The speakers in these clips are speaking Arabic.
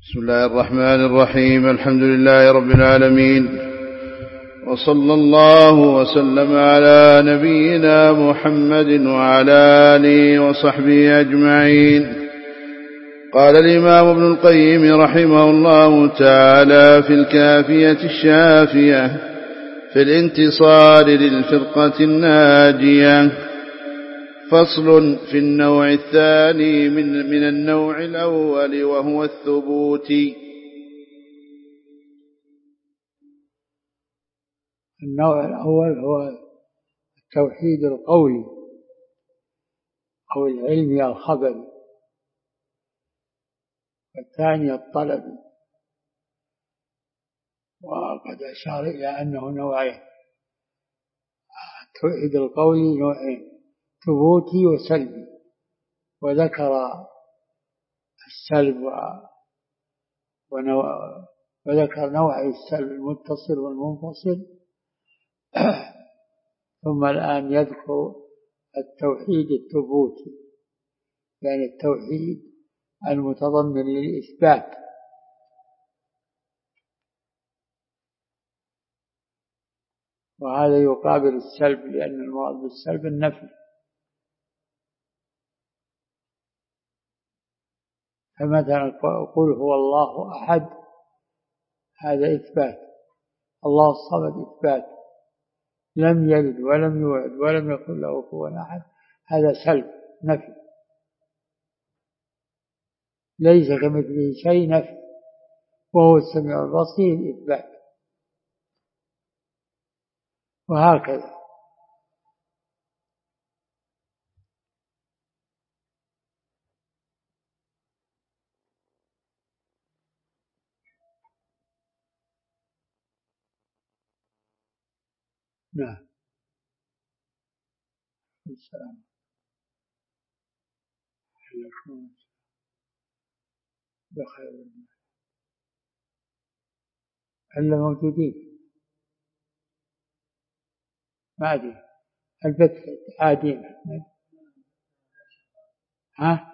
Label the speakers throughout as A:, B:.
A: بسم الله الرحمن الرحيم. الحمد لله رب العالمين، وصلى الله وسلم على نبينا محمد وعلى آله وصحبه أجمعين. قال الإمام ابن القيم رحمه الله تعالى في الكافية الشافية في الانتصار للفرقة الناجية: فصل في النوع الثاني من النوع الأول، وهو الثبوت.
B: النوع الأول هو التوحيد القولي أو العلمي الخبري، والثاني الطلبي. وقد أشار إلى أنه نوعين: التوحيد القولي نوعين، ثبوتي وسلبي، وذكر السلب وذكر نوعي السلب المتصل والمنفصل. ثم الآن يذكر التوحيد الثبوتي، يعني التوحيد المتضمن للإثبات، وهذا يقابل السلب، لأن المراد بالسلب النفي. فمثلا قل هو الله أحد، هذا إثبات. الله الصمد إثبات. لم يلد ولم يولد ولم يكن له كفوا أحد، هذا سلب نفي. ليس كمثله شيء نفي، وهو السميع البصير إثبات. وهكذا. نعم. السلام عليكم. بخير. إلا موجودين، ما أدري البث عادين. ها؟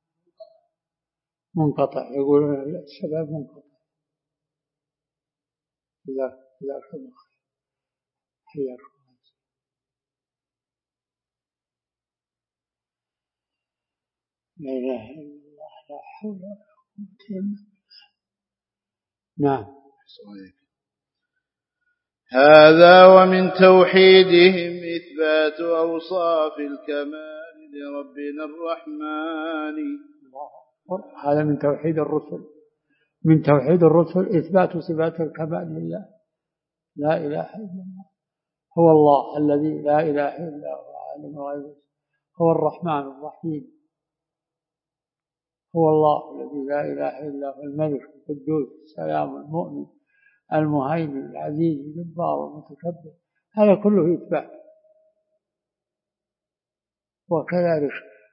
B: منقطع، يقولون الشباب منقطع. جزاك الله خير. حياكم. لا إله إلا الله، لا حول ولا قوة إلا بالله. نعم.
A: هذا ومن توحيدهم إثبات أوصاف الكمال لربنا الرحمن.
B: هذا من توحيد الرسل. من توحيد الرسل إثبات صفات الكمال لله. لا إله إلا الله. هو الله الذي لا إله إلا هو عالم الغيب. هو الرحمن الرحيم. هو الله الذي لا إله إلا هو الملك القدوس السلام المؤمن المهيمن العزيز الجبار المتكبر. هذا كله إثبات. وكذلك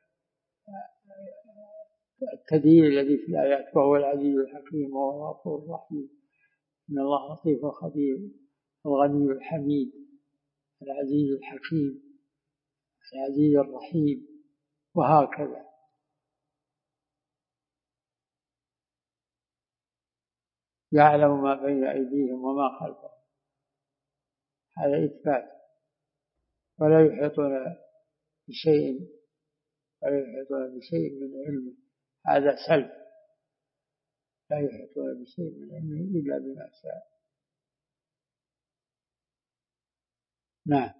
B: التدليل الذي في الآيات: وهو العزيز الحكيم وهو الغفور الرحيم، إن الله لطيف خبير، الغني الحميد، العزيز الحكيم، العزيز الرحيم، وهكذا. يعلم ما بين أيديهم وما خلفهم، هذا إثبات. ولا يحيطون بشيء من علمه، هذا سلب. لا يحيطون بشيء من علمه إلا بما شاء. نعم.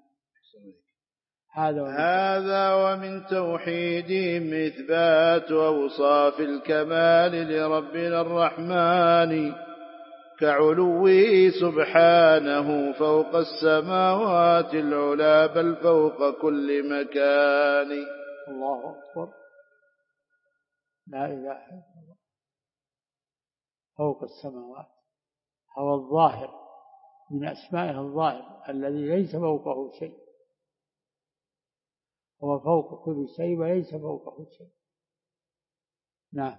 A: هذا ومن توحيدهم إثبات أوصاف الكمال لربنا الرحمن، كعلوه سبحانه فوق السماوات العلا، بل فوق كل مكان.
B: الله أكبر. لا إله إلا الله. فوق السماوات، هو الظاهر من أسمائه، الظاهر الذي ليس فوقه شيء. هو فوق كل شيء وليس فوقه شيء. نعم.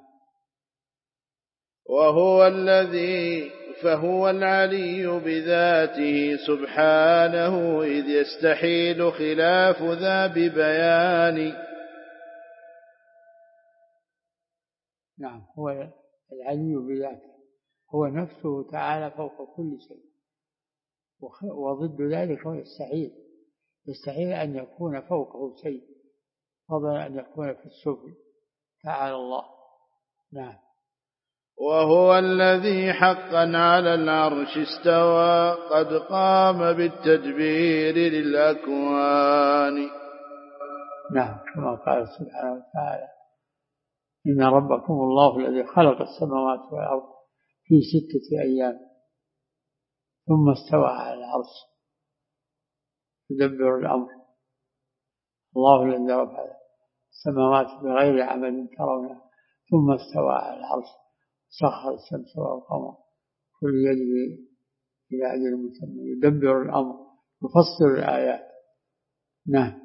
A: فهو العلي بذاته سبحانه، إذ يستحيل خلاف ذا ببيان.
B: نعم. هو العلي بذاته، هو نفسه تعالى فوق كل شيء. وضد ذلك هو يستحيل أن يكون فوقه شيء، فضلا أن يكون في السفل، تعالى الله. نعم.
A: وهو الذي حقا على العرش استوى قد قام بالتدبير للأكوان.
B: نعم، كما قال سبحانه وتعالى: إن ربكم الله الذي خلق السماوات والأرض في 6 أيام ثم استوى على العرش يدبر الأمر. الله الذي رفع السماوات بغير عمل ترونه ثم استوى على العرش سخر الشمس والقمر كل يجري إلى أجل مسمى يدبر الأمر يفسر الآيات. نعم.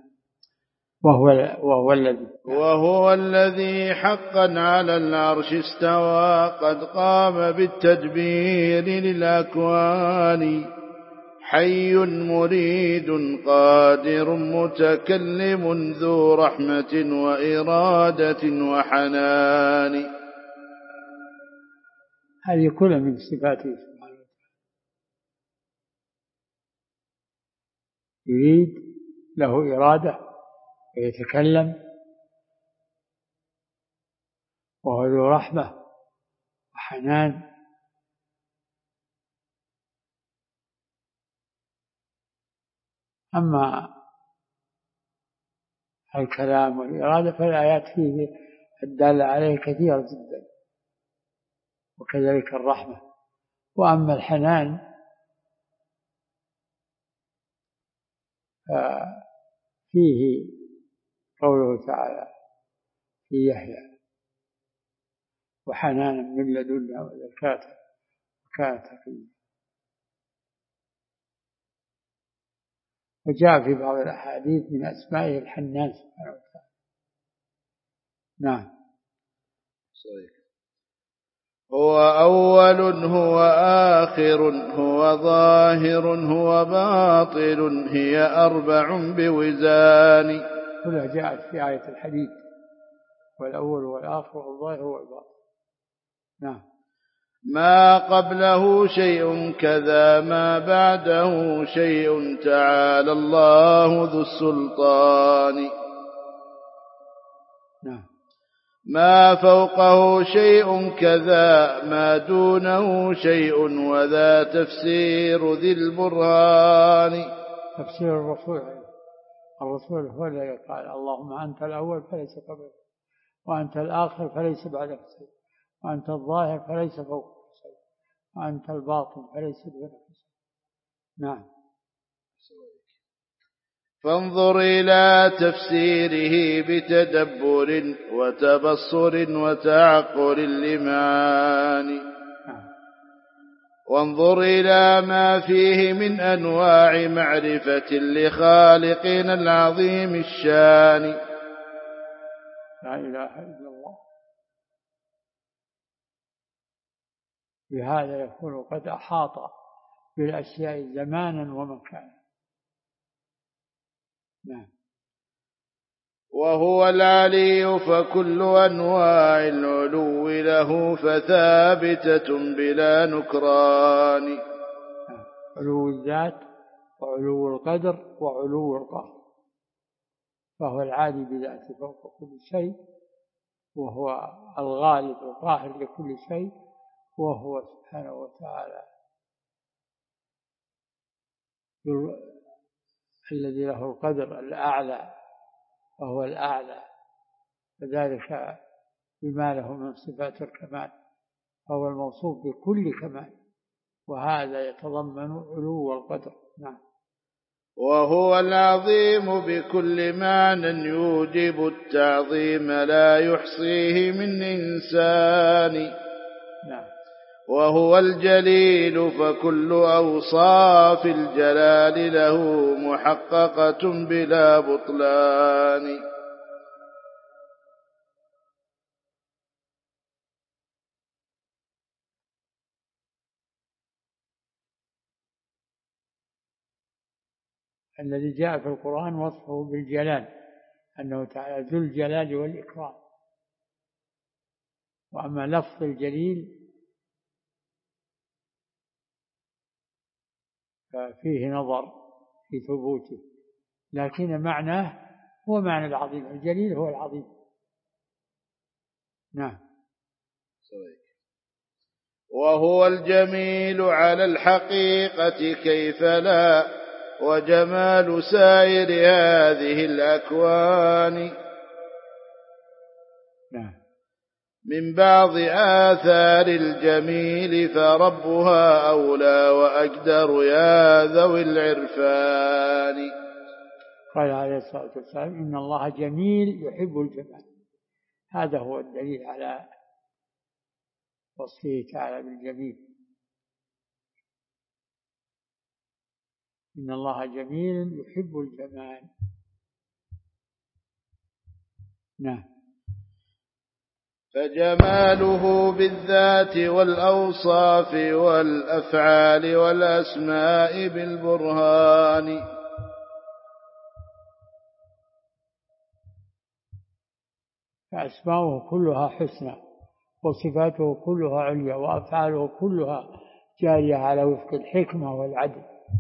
A: وهو الذي حقا على العرش استوى قد قام بالتدبير للأكوان. حي مريد قادر متكلم ذو رحمة وإرادة وحنان.
B: هذه كلها من صفاته سبحانه وتعالى. يريد، له إرادة ويتكلم، وهو ذو رحمة وحنان. أما الكلام والإرادة فالآيات فيه الدالة عليه كثيرة جدا، وكذلك الرحمة. وأما الحنان فيه قوله تعالى في يحيى: وحنانا من لدنا وزكاة وكان تقيا. وجاء في بعض الأحاديث من أسمائه الحنان سبحانه وتعالى. نعم.
A: هو أول هو آخر هو ظاهر هو باطل هي 4 بوزان.
B: كلها جاءت في آية الحديث: والأول والآخر والظاهر والباطن. نعم.
A: ما قبله شيء كذا ما بعده شيء تعالى الله ذو السلطان.
B: نعم.
A: ما فوقه شيء كذا ما دونه شيء وذا تفسير ذي البرهان.
B: تفسير الرسول هو الذي قال: اللهم أنت الأول فليس قبلك، وأنت الآخر فليس بعدك شيء، وأنت الظاهر فليس فوقك شيء، وأنت الباطن فليس دونك شيء. نعم.
A: فانظر إلى تفسيره بتدبر وتبصر وتعقل لمعاني. وانظر إلى ما فيه من أنواع معرفة لخالقنا العظيم الشان.
B: لا إله إلا الله. بهذا يكون قد أحاط بالأشياء زمانا ومكانا. نعم.
A: وهو العلي فكل أنواع العلو له فثابتة بلا نكران.
B: علو الذات وعلو القدر وعلو القهر، فهو العالي بذاته فوق كل شيء، وهو الغالب القاهر لكل شيء، وهو سبحانه وتعالى الذي له القدر الأعلى، وهو الأعلى، وذلك بما له من صفات الكمال، فهو الموصوف بكل كمال، وهذا يتضمن علو القدر. نعم.
A: وهو العظيم بكل معنى يوجب التعظيم لا يحصيه من إنسان.
B: نعم.
A: وهو الجليل فكل أوصاف الجلال له محققة بلا بطلان.
B: الذي جاء في القرآن وصفه بالجلال، أنه تعالى ذو الجلال والإكرام، وأما لفظ الجليل ففيه نظر في ثبوته، لكن معناه هو معنى العظيم، الجليل هو العظيم. نعم.
A: وهو الجميل على الحقيقة كيف لا، وجمال سائر هذه الأكوان.
B: نعم.
A: من بعض آثار الجميل فربها أولى وأقدر يا ذوي العرفان.
B: قال عليه الصلاة والسلام إن الله جميل يحب الجمال، هذا هو الدليل على وصفه تعالى بالجميل. إن الله جميل يحب الجمال. نعم.
A: فجماله بالذات والأوصاف والأفعال والأسماء بالبرهان.
B: فأسماؤه كلها حسنى، وصفاته كلها عليا، وأفعاله كلها جارية على وفق الحكمة والعدل.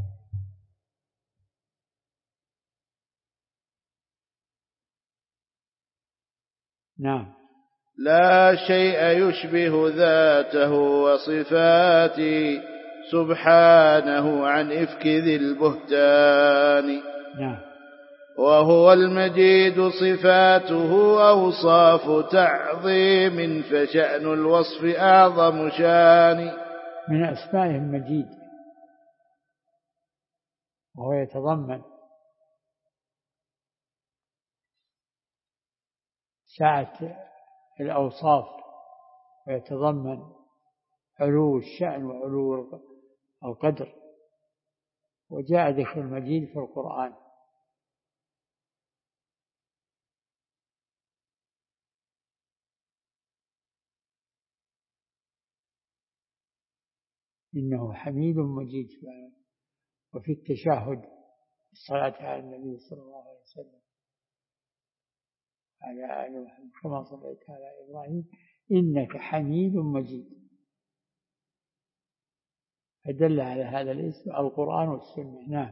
B: نعم.
A: لا شيء يشبه ذاته وصفاته سبحانه عن إفك ذي البهتان.
B: نعم.
A: وهو المجيد صفاته أوصاف تعظيم، فشأن الوصف أعظم شان.
B: من أسمائه المجيد، وهو يتضمن سعة الأوصاف، ويتضمن علو الشأن وعلو القدر، وجاء ذكر المجيد في القرآن. إنه حميد مجيد. وفي التشهد الصلاة على النبي صلى الله عليه وسلم على آل محمد كما صليت على إبراهيم إنك حميد مجيد، فدل على هذا الاسم القرآن والسنة. نعم.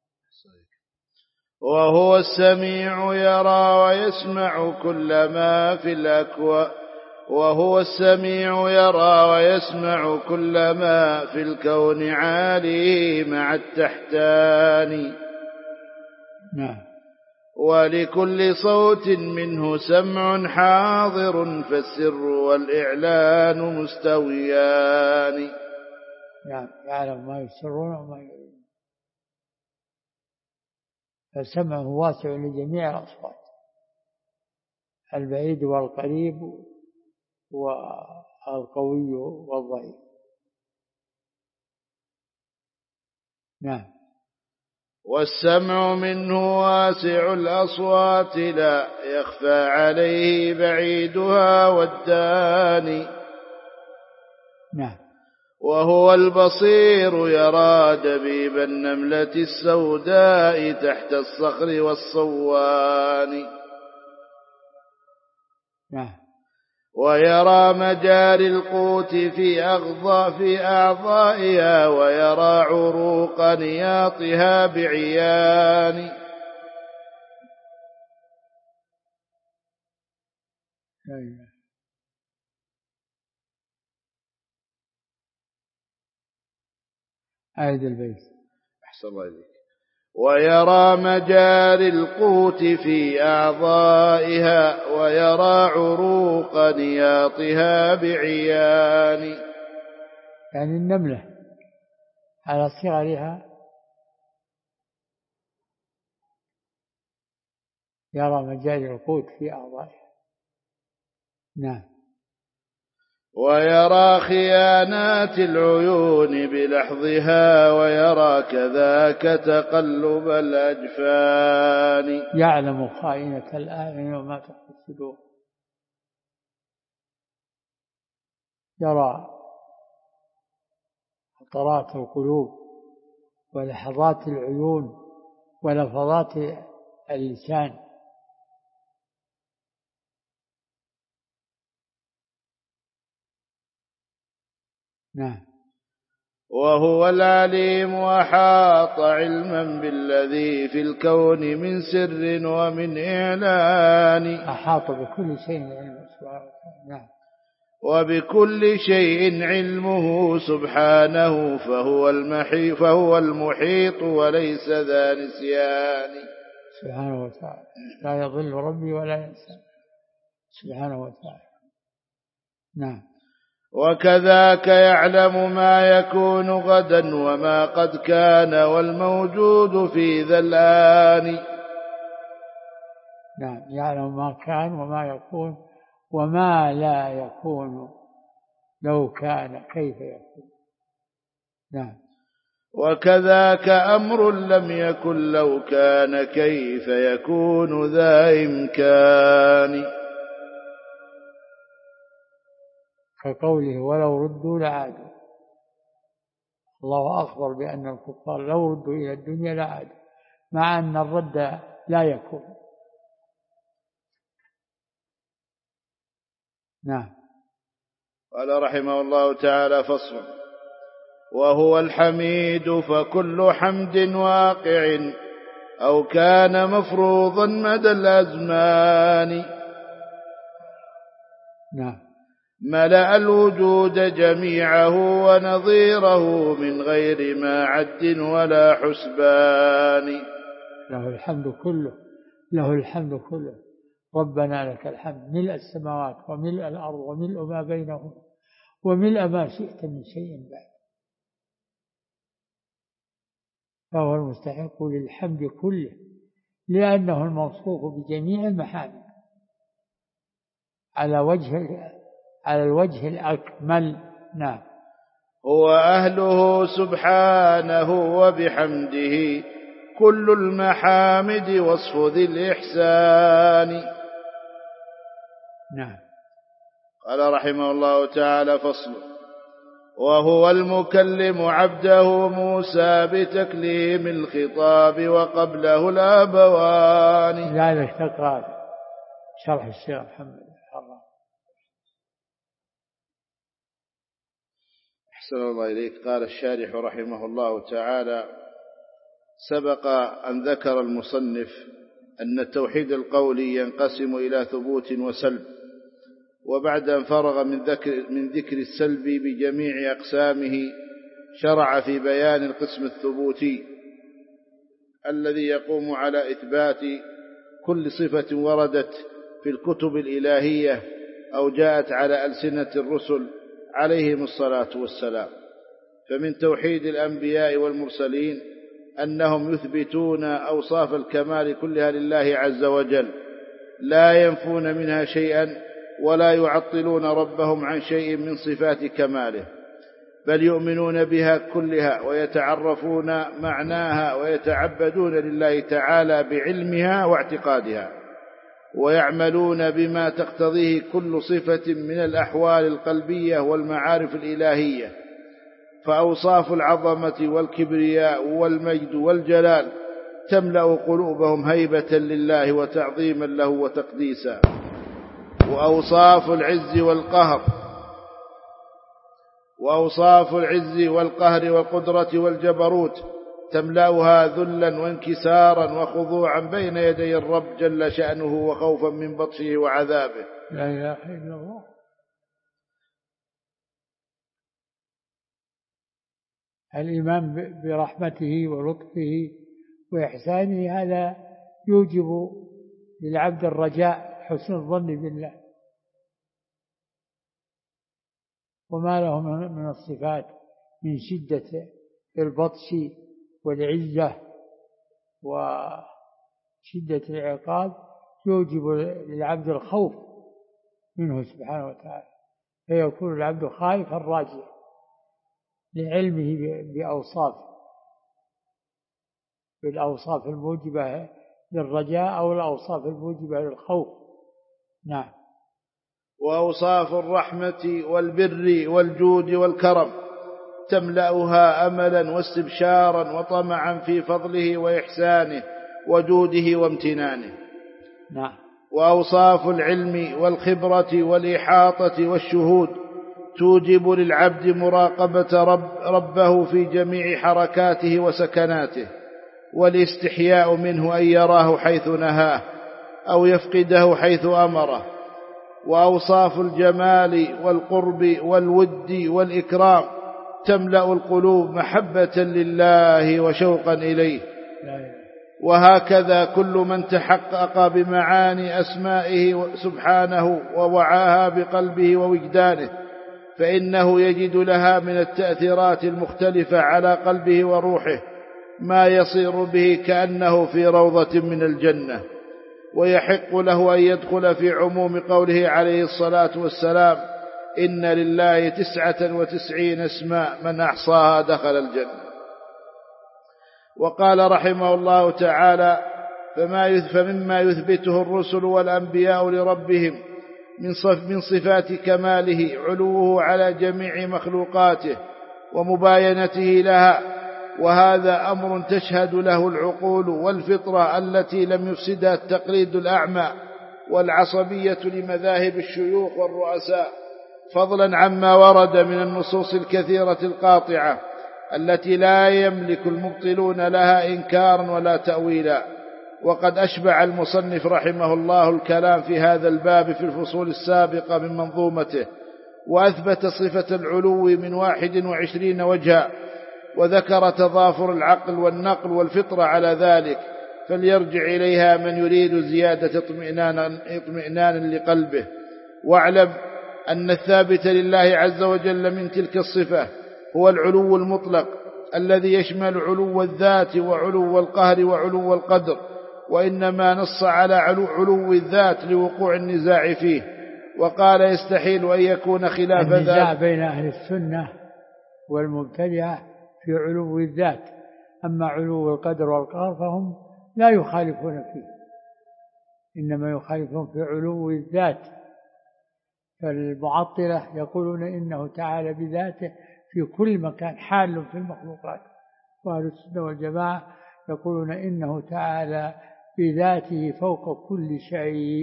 A: وهو السميع يرى ويسمع كل ما في الأكوان. وهو السميع يرى ويسمع كل ما في الكون عاليه مع التحتان.
B: نعم.
A: ولكل صوت منه سمع حاضر، فالسر والإعلان مستويان.
B: نعم. يعلم ما يسرون وما يعلنون، فسمعه واسع لجميع الأصوات، البعيد والقريب والقوي والضعيف. نعم.
A: والسمع منه واسع الأصوات، لا يخفى عليه بعيدها والداني.
B: نعم.
A: وهو البصير يرى دبيب النملة السوداء تحت الصخر والصوان.
B: نعم.
A: ويرى مجاري القوت في أعضائها، ويرى عروق نياطها بعيان.
B: آية البيت.
A: أحسن الله إليك. ويرى مجاري القوت في أعضائها، ويرى عروق نياطها بعيان.
B: يعني النملة على صغرها يرى مجاري القوت في أعضائها. نعم.
A: ويرى خيانات العيون بلحظها، ويرى كذاك تقلب الأجفان.
B: يعلم خائنة الأعين وما تخفي الصدور. يرى خطرات القلوب ولحظات العيون ولفظات اللسان. نعم.
A: وهو العليم وأحاط علما بالذي في الكون من سر ومن إعلان.
B: أحاط بكل شيء علمه سبحانه وتعالى. نعم.
A: وبكل شيء علمه سبحانه فهو المحيط وليس ذا نسيان.
B: سبحانه وتعالى لا يضل ربي ولا ينسى سبحانه وتعالى. نعم.
A: وكذاك يعلم ما يكون غدا وما قد كان والموجود في ذا الآن.
B: نعم. يعلم ما كان وما يكون وما لا يكون لو كان كيف يكون. نعم.
A: وكذاك أمر لم يكن لو كان كيف يكون ذا إمكان.
B: كقوله ولو ردوا لعادوا. الله أخبر بأن الكفار لو ردوا إلى الدنيا لعادوا، مع أن الرد لا يكون. نعم.
A: قال رحمه الله تعالى فصل. وهو الحميد فكل حمد واقع أو كان مفروضا مدى الأزمان.
B: نعم.
A: ملأ الوجود جميعه ونظيره من غير ما عد ولا حسبان.
B: له الحمد كله، له الحمد كله. ربنا لك الحمد ملء السماوات وملء الأرض وملء ما بينهما وملء ما شئت من شيء بعد. فهو المستحق للحمد كله لأنه الموصوف بجميع المحامد على الوجه الأكمل. نعم.
A: هو أهله سبحانه وبحمده كل المحامد وصف ذي الإحسان.
B: نعم.
A: قال رحمه الله تعالى فصل. وهو المكلم عبده موسى بتكليم الخطاب وقبله الأبوان.
B: لذلك تقرأ شرح الشيخ محمد حرام.
A: أحسن الله إليك. قال الشارح رحمه الله تعالى سبق أن ذكر المصنف أن التوحيد القولي ينقسم إلى ثبوت وسلب، وبعد أن فرغ من ذكر السلب بجميع أقسامه شرع في بيان القسم الثبوتي الذي يقوم على إثبات كل صفة وردت في الكتب الإلهية أو جاءت على ألسنة الرسل عليهم الصلاة والسلام. فمن توحيد الأنبياء والمرسلين أنهم يثبتون أوصاف الكمال كلها لله عز وجل، لا ينفون منها شيئا ولا يعطلون ربهم عن شيء من صفات كماله، بل يؤمنون بها كلها ويتعرفون معناها ويتعبدون لله تعالى بعلمها واعتقادها، ويعملون بما تقتضيه كل صفة من الأحوال القلبية والمعارف الإلهية. فأوصاف العظمة والكبرياء والمجد والجلال تملأ قلوبهم هيبة لله وتعظيما له وتقديسا. وأوصاف العز والقهر والقدرة والجبروت تملأها ذلا وانكسارا وخضوعا بين يدي الرب جل شأنه وخوفا من بطشه وعذابه.
B: لا إله إلا الله. الإيمان برحمته ولطفه وإحسانه هذا يوجب للعبد الرجاء حسن الظن بالله، وما له من الصفات من شدة البطش والعزة وشدة العقاب يوجب للعبد الخوف منه سبحانه وتعالى، فيكون العبد خائفا راجيا لعلمه بالأوصاف الموجبة للرجاء أو الأوصاف الموجبة للخوف. نعم.
A: وأوصاف الرحمة والبر والجود والكرم تملأها أملا واستبشارا وطمعا في فضله وإحسانه وجوده وامتنانه.
B: نعم.
A: وأوصاف العلم والخبرة والإحاطة والشهود توجب للعبد مراقبة ربه في جميع حركاته وسكناته، والاستحياء منه أن يراه حيث نهاه أو يفقده حيث أمره. وأوصاف الجمال والقرب والود والإكرام تملأ القلوب محبة لله وشوقا إليه. وهكذا كل من تحقق بمعاني أسمائه سبحانه ووعاها بقلبه ووجدانه فإنه يجد لها من التأثيرات المختلفة على قلبه وروحه ما يصير به كأنه في روضة من الجنة. ويحق له أن يدخل في عموم قوله عليه الصلاة والسلام: إن لله 99 اسماء من أحصاها دخل الجنة. وقال رحمه الله تعالى: فمما يثبته الرسل والأنبياء لربهم من صفات كماله علوه على جميع مخلوقاته ومباينته لها، وهذا أمر تشهد له العقول والفطرة التي لم يفسدها التقليد الأعمى والعصبية لمذاهب الشيوخ والرؤساء، فضلا عما ورد من النصوص الكثيرة القاطعة التي لا يملك المبطلون لها إنكارا ولا تأويلا. وقد أشبع المصنف رحمه الله الكلام في هذا الباب في الفصول السابقة من منظومته، وأثبت صفة العلو من 21 وجها، وذكر تضافر العقل والنقل والفطرة على ذلك، فليرجع إليها من يريد زيادة اطمئنان لقلبه. واعلم أن الثابت لله عز وجل من تلك الصفة هو العلو المطلق الذي يشمل علو الذات وعلو القهر وعلو القدر، وإنما نص على علو الذات لوقوع النزاع فيه، وقال: يستحيل أن يكون خلاف ذلك.
B: النزاع بين أهل السنة والمبتدعة في علو الذات، أما علو القدر والقهر فهم لا يخالفون فيه، إنما يخالفون في علو الذات. فالمعطلة يقولون إنه تعالى بذاته في كل مكان حال في المخلوقات، وأهل السنة والجماعة يقولون إنه تعالى بذاته فوق كل شيء،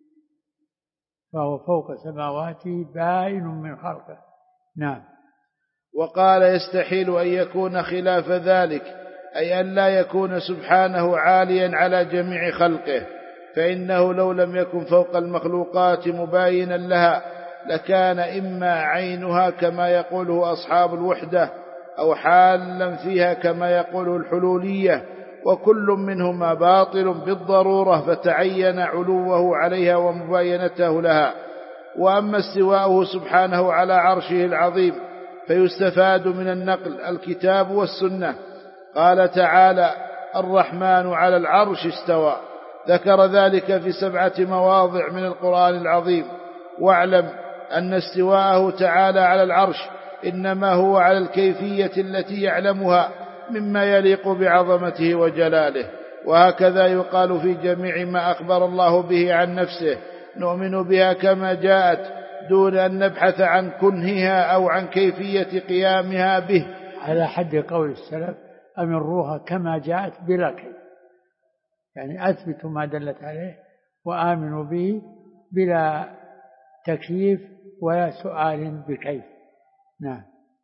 B: فهو فوق سماواته بائن من خلقه. نعم.
A: وقال: يستحيل أن يكون خلاف ذلك، أي أن لا يكون سبحانه عاليا على جميع خلقه، فإنه لو لم يكن فوق المخلوقات مباينا لها لكان إما عينها كما يقوله أصحاب الوحدة، أو حالا فيها كما يقوله الحلولية، وكل منهما باطل بالضرورة، فتعين علوه عليها ومباينته لها. وأما استواءه سبحانه على عرشه العظيم فيستفاد من النقل الكتاب والسنة. قال تعالى: الرحمن على العرش استوى، ذكر ذلك في 7 مواضع من القرآن العظيم. واعلم أن استواءه تعالى على العرش إنما هو على الكيفية التي يعلمها مما يليق بعظمته وجلاله. وهكذا يقال في جميع ما أخبر الله به عن نفسه: نؤمن بها كما جاءت دون أن نبحث عن كنهها أو عن كيفية قيامها به،
B: على حد قول السلف: أمروها كما جاءت بلا كيف، يعني أثبتوا ما دلت عليه وآمنوا به بلا تكييف ولا سؤال بكيف. نعم.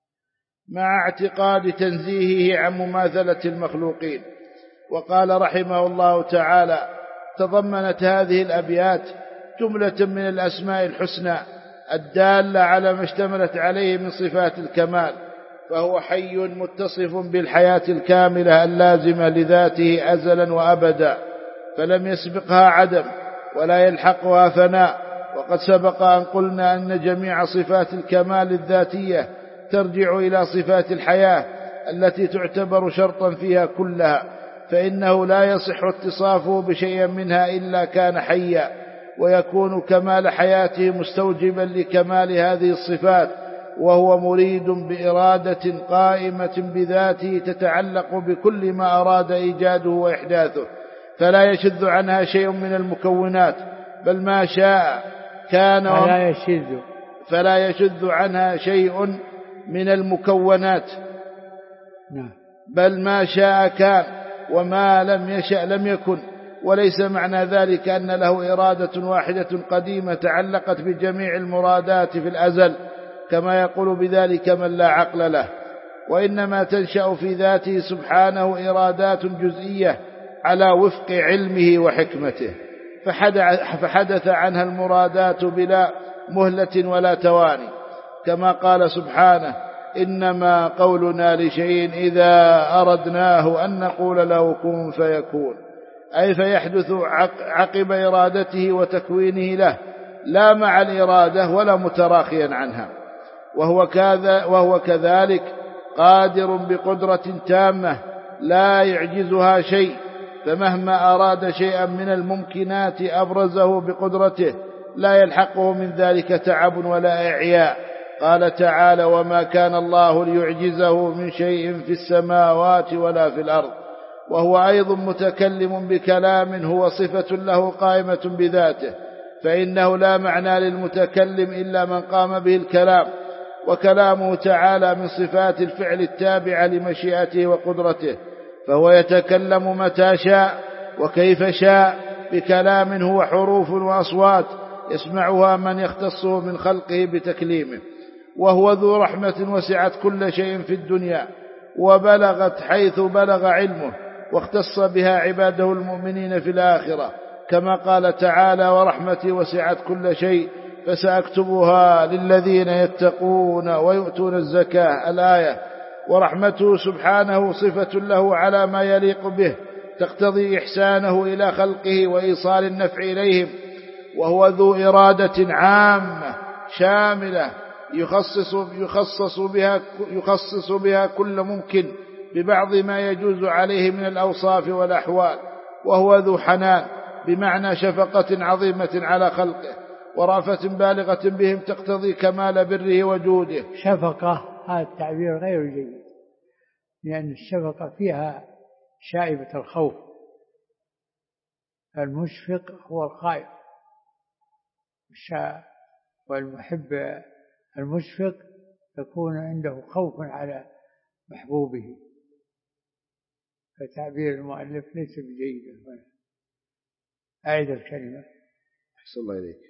A: مع اعتقاد تنزيهه عن مماثلة المخلوقين. وقال رحمه الله تعالى: تضمنت هذه الأبيات جملة من الأسماء الحسنى الدالة على ما اشتملت عليه من صفات الكمال، فهو حي متصف بالحياة الكاملة اللازمة لذاته أزلا وأبدا، فلم يسبقها عدم ولا يلحقها فناء. وقد سبق أن قلنا أن جميع صفات الكمال الذاتية ترجع إلى صفات الحياة التي تعتبر شرطا فيها كلها، فإنه لا يصح اتصافه بشيء منها إلا كان حيا، ويكون كمال حياته مستوجبا لكمال هذه الصفات، وهو مريد بإرادة قائمة بذاته تتعلق بكل ما أراد إيجاده وإحداثه، فلا يشذ عنها شيء من المكونات، بل ما شاء كان فلا يشذ عنها شيء من المكونات، بل ما شاء كان، وما لم يشأ لم يكن. وليس معنى ذلك أن له إرادة واحدة قديمة تعلقت بجميع المرادات في الأزل، كما يقول بذلك من لا عقل له، وإنما تنشأ في ذاته سبحانه إرادات جزئية على وفق علمه وحكمته، فحدث عنها المرادات بلا مهلة ولا تواني، كما قال سبحانه: إنما قولنا لشيء إذا أردناه أن نقول له كن فيكون، أي فيحدث عقب إرادته وتكوينه له، لا مع الإرادة ولا متراخيا عنها. وهو كذلك قادر بقدرة تامة لا يعجزها شيء، فمهما أراد شيئا من الممكنات أبرزه بقدرته، لا يلحقه من ذلك تعب ولا إعياء. قال تعالى: وما كان الله ليعجزه من شيء في السماوات ولا في الأرض. وهو أيضا متكلم بكلام هو صفة له قائمة بذاته، فإنه لا معنى للمتكلم إلا من قام به الكلام، وكلامه تعالى من صفات الفعل التابعة لمشيئته وقدرته، فهو يتكلم متى شاء وكيف شاء بكلام هو حروف وأصوات يسمعها من يختصه من خلقه بتكليمه. وهو ذو رحمة وسعت كل شيء في الدنيا وبلغت حيث بلغ علمه، واختص بها عباده المؤمنين في الآخرة، كما قال تعالى: ورحمتي وسعت كل شيء فسأكتبها للذين يتقون ويؤتون الزكاة. الآية. ورحمته سبحانه صفة له على ما يليق به، تقتضي إحسانه إلى خلقه وإيصال النفع إليهم. وهو ذو إرادة عامة شاملة يخصص بها كل ممكن ببعض ما يجوز عليه من الأوصاف والأحوال. وهو ذو حنان بمعنى شفقة عظيمة على خلقه، ورأفة بالغة بهم تقتضي كمال بره وجوده.
B: شفقة هذا التعبير غير جيد، لأن الشفقة فيها شائبة الخوف، المشفق هو الخائف، والمحب المشفق يكون عنده خوف على محبوبه، فتعبير المؤلف ليس بجيد. أعيد الكلمة.
A: أحسن الله إليك.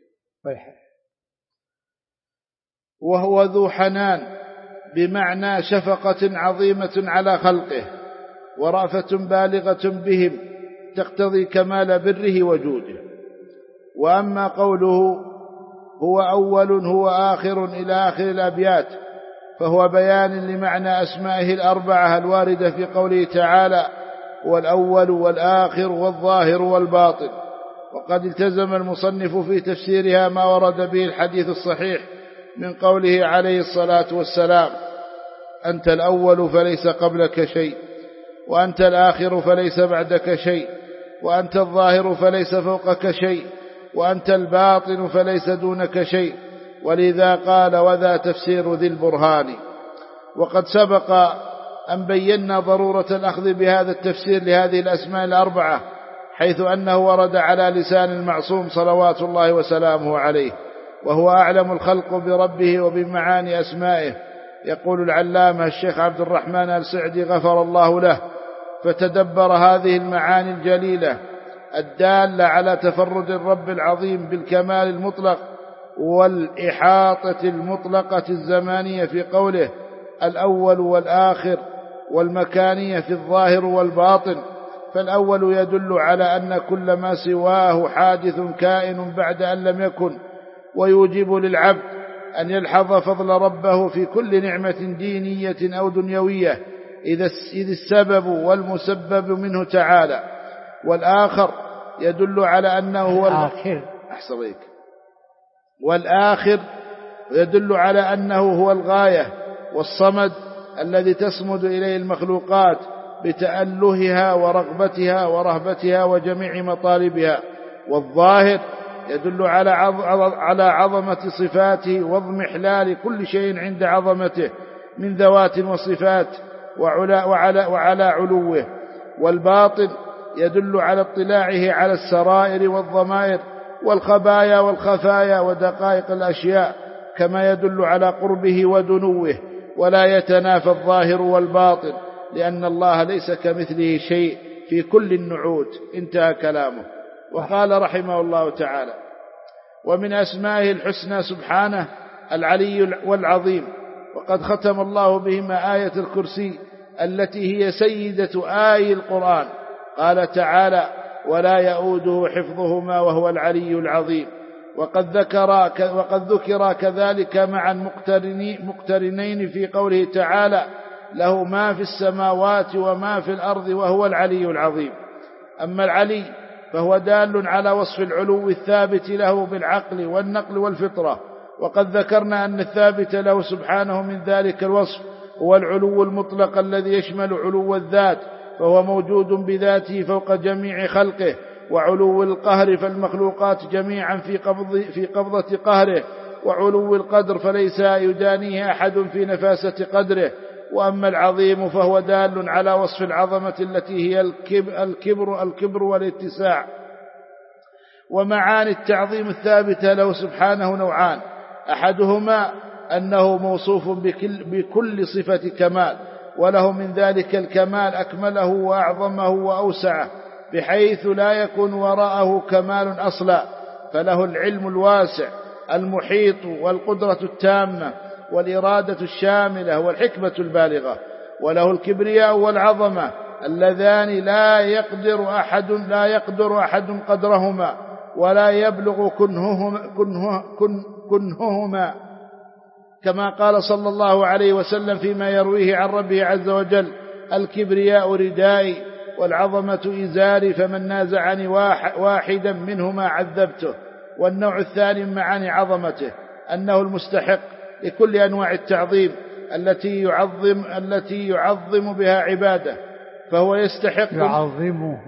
B: وهو
A: ذو حنان بمعنى شفقة عظيمة على خلقه، ورأفة بالغة بهم تقتضي كمال بره وجوده. وأما قوله هو أول هو آخر إلى آخر الأبيات، فهو بيان لمعنى أسمائه الأربعة الواردة في قوله تعالى: هو الأول والآخر والظاهر والباطن. وقد التزم المصنف في تفسيرها ما ورد به الحديث الصحيح من قوله عليه الصلاة والسلام: أنت الأول فليس قبلك شيء، وأنت الآخر فليس بعدك شيء، وأنت الظاهر فليس فوقك شيء، وأنت الباطن فليس دونك شيء. ولذا قال: وذا تفسير ذي البرهان. وقد سبق أن بينا ضرورة الأخذ بهذا التفسير لهذه الأسماء الأربعة، حيث أنه ورد على لسان المعصوم صلوات الله وسلامه عليه، وهو أعلم الخلق بربه وبمعاني أسمائه. يقول العلامة الشيخ عبد الرحمن السعدي غفر الله له: فتدبر هذه المعاني الجليلة الدالة على تفرد الرب العظيم بالكمال المطلق والإحاطة المطلقة الزمانية في قوله الأول والآخر، والمكانية في الظاهر والباطن. فالأول يدل على أن كل ما سواه حادث كائن بعد أن لم يكن، ويوجب للعبد أن يلحظ فضل ربه في كل نعمة دينية أو دنيوية، إذ السبب والمسبب منه تعالى. والآخر يدل على أنه هو والآخر يدل على أنه هو الغاية والصمد الذي تصمد إليه المخلوقات بتألهها ورغبتها ورهبتها وجميع مطالبها. والظاهر يدل على عظمة صفاته واضمحلال كل شيء عند عظمته من ذوات وصفات وعلى علوه. والباطن يدل على اطلاعه على السرائر والضمائر والخبايا والخفايا ودقائق الأشياء، كما يدل على قربه ودنوه. ولا يتنافى الظاهر والباطن، لأن الله ليس كمثله شيء في كل النعوت. انتهى كلامه. وقال رحمه الله تعالى: ومن أسمائه الحسنى سبحانه العلي والعظيم. وقد ختم الله بهما آية الكرسي التي هي سيدة آي القرآن. قال تعالى: ولا يؤوده حفظهما وهو العلي العظيم. وقد ذكر كذلك معا مقترنين في قوله تعالى: له ما في السماوات وما في الأرض وهو العلي العظيم. أما العلي فهو دال على وصف العلو الثابت له بالعقل والنقل والفطرة. وقد ذكرنا أن الثابت له سبحانه من ذلك الوصف هو العلو المطلق الذي يشمل علو الذات، فهو موجود بذاته فوق جميع خلقه. وعلو القهر فالمخلوقات جميعا في قبضة قهره. وعلو القدر فليس يدانيه أحد في نفاسة قدره. وأما العظيم فهو دال على وصف العظمة التي هي الكبر والاتساع. ومعاني التعظيم الثابتة له سبحانه نوعان: أحدهما أنه موصوف بكل صفة كمال، وله من ذلك الكمال أكمله وأعظمه وأوسعه، بحيث لا يكون وراءه كمال أصلا، فله العلم الواسع المحيط والقدرة التامة والإرادة الشاملة والحكمة البالغة. وله الكبرياء والعظمة اللذان لا يقدر أحد قدرهما ولا يبلغ كنههما، كما قال صلى الله عليه وسلم فيما يرويه عن ربه عز وجل: الكبرياء ردائي والعظمة إزاري، فمن نازعني واحدا منهما عذبته. والنوع الثاني من معاني عظمته أنه المستحق لكل أنواع التعظيم التي يعظم بها عباده، فهو يستحق
B: يعظمه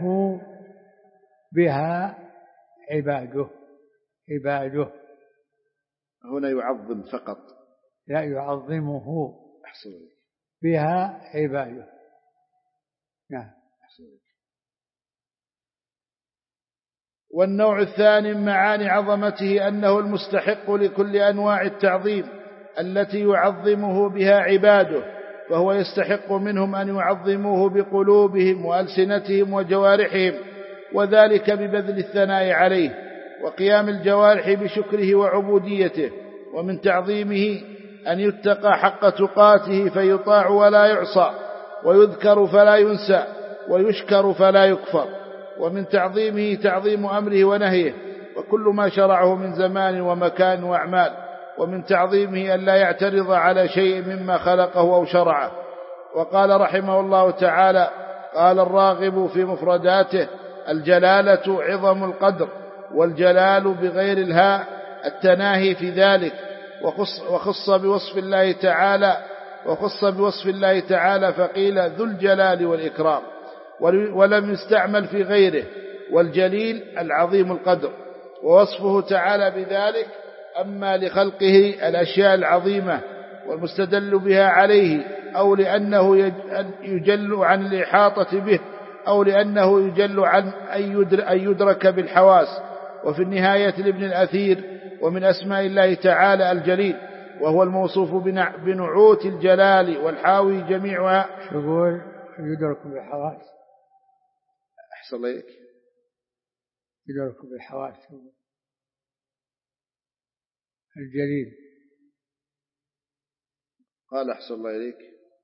B: بها عباده.
A: هنا يعظم فقط،
B: لا، يعظمه بها عباده. نعم.
A: والنوع الثاني من معاني عظمته أنه المستحق لكل أنواع التعظيم التي يعظمه بها عباده، فهو يستحق منهم أن يعظموه بقلوبهم وألسنتهم وجوارحهم، وذلك ببذل الثناء عليه وقيام الجوارح بشكره وعبوديته. ومن تعظيمه أن يتقى حق تقاته فيطاع ولا يعصى، ويذكر فلا ينسى، ويشكر فلا يكفر. ومن تعظيمه تعظيم أمره ونهيه وكل ما شرعه من زمان ومكان وأعمال. ومن تعظيمه أن لا يعترض على شيء مما خلقه أو شرعه. وقال رحمه الله تعالى: قال الراغب في مفرداته: الجلالة عظم القدر، والجلال بغير الهاء التناهي في ذلك. وخص بوصف الله تعالى فقيل ذو الجلال والإكرام، ولم يستعمل في غيره. والجليل العظيم القدر، ووصفه تعالى بذلك أما لخلقه الأشياء العظيمة والمستدل بها عليه، أو لأنه يجل عن الإحاطة به، أو لأنه يجل عن أن يدرك بالحواس. وفي النهاية لابن الأثير: ومن أسماء الله تعالى الجليل، وهو الموصوف بنعوت الجلال والحاوي جميعها.
B: شغول يدرك بالحواس.
A: أحسن الله إليك.
B: يدرك بالحواس الجليل.
A: قال أحسن الله إليك.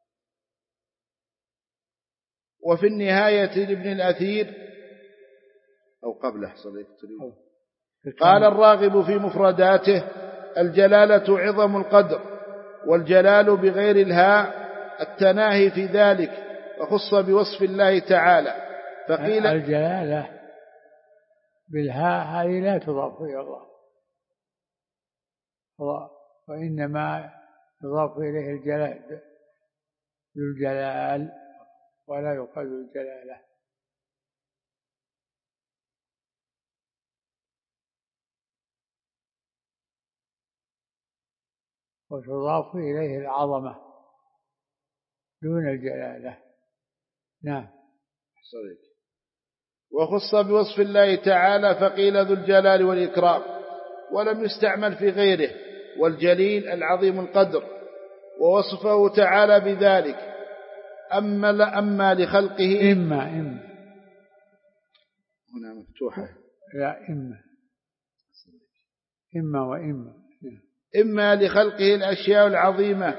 A: وفي النهاية لابن الأثير أو قبل أحسن الله إليك. قال الراغب في مفرداته: الجلالة عظم القدر، والجلال بغير الهاء التناهي في ذلك، وخص بوصف الله تعالى فقيل
B: الجلالة بالهاء هذه لا تضاف إلى الله، وإنما يضاف إليه الجلال ذو الجلال، ولا يقال الجلالة. وتضاف إليه العظمة دون الجلالة. نعم.
A: صديق. وخص بوصف الله تعالى فقيل ذو الجلال والإكرام، ولم يستعمل في غيره. والجليل العظيم القدر، ووصفه تعالى بذلك أما لخلقه
B: إما
A: هنا مفتوحة،
B: لا إما وإما.
A: إما لخلقه الأشياء العظيمة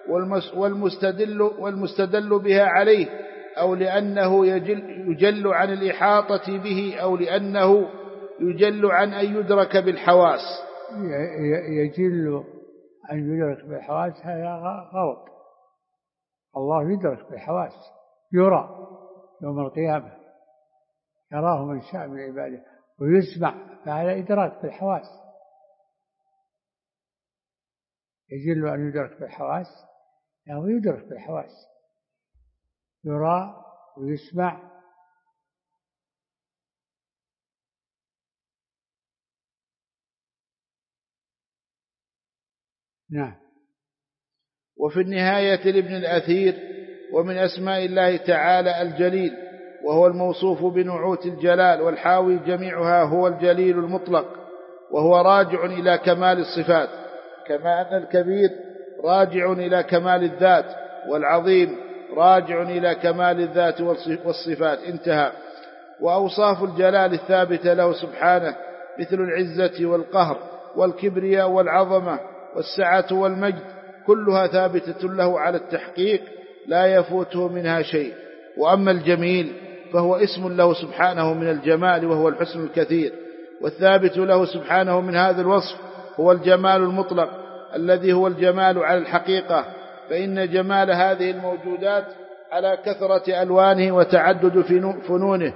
A: والمستدل بها عليه، أو لأنه يجل عن الإحاطة به، أو لأنه يجل عن أن يدرك بالحواس.
B: يجل أن يدرك بالحواس هذا غلط. الله يدرك بالحواس، يرى يوم القيامة، يراه من شاء من عباده، ويسمع، فهذا إدراك بالحواس. يجل أن يدرك بالحواس، يعني يدرك بالحواس، يرى ويسمع. نعم.
A: وفي النهاية لابن الأثير: ومن أسماء الله تعالى الجليل، وهو الموصوف بنعوت الجلال، والحاوي جميعها هو الجليل المطلق، وهو راجع إلى كمال الصفات، كما أن الكبير راجع إلى كمال الذات، والعظيم راجع إلى كمال الذات والصفات. انتهى. وأوصاف الجلال الثابتة له سبحانه مثل العزة والقهر والكبرياء والعظمة والسعة والمجد كلها ثابتة له على التحقيق، لا يفوته منها شيء. وأما الجميل فهو اسم له سبحانه من الجمال، وهو الحسن الكثير، والثابت له سبحانه من هذا الوصف هو الجمال المطلق الذي هو الجمال على الحقيقة، فإن جمال هذه الموجودات على كثرة ألوانه وتعدد فنونه،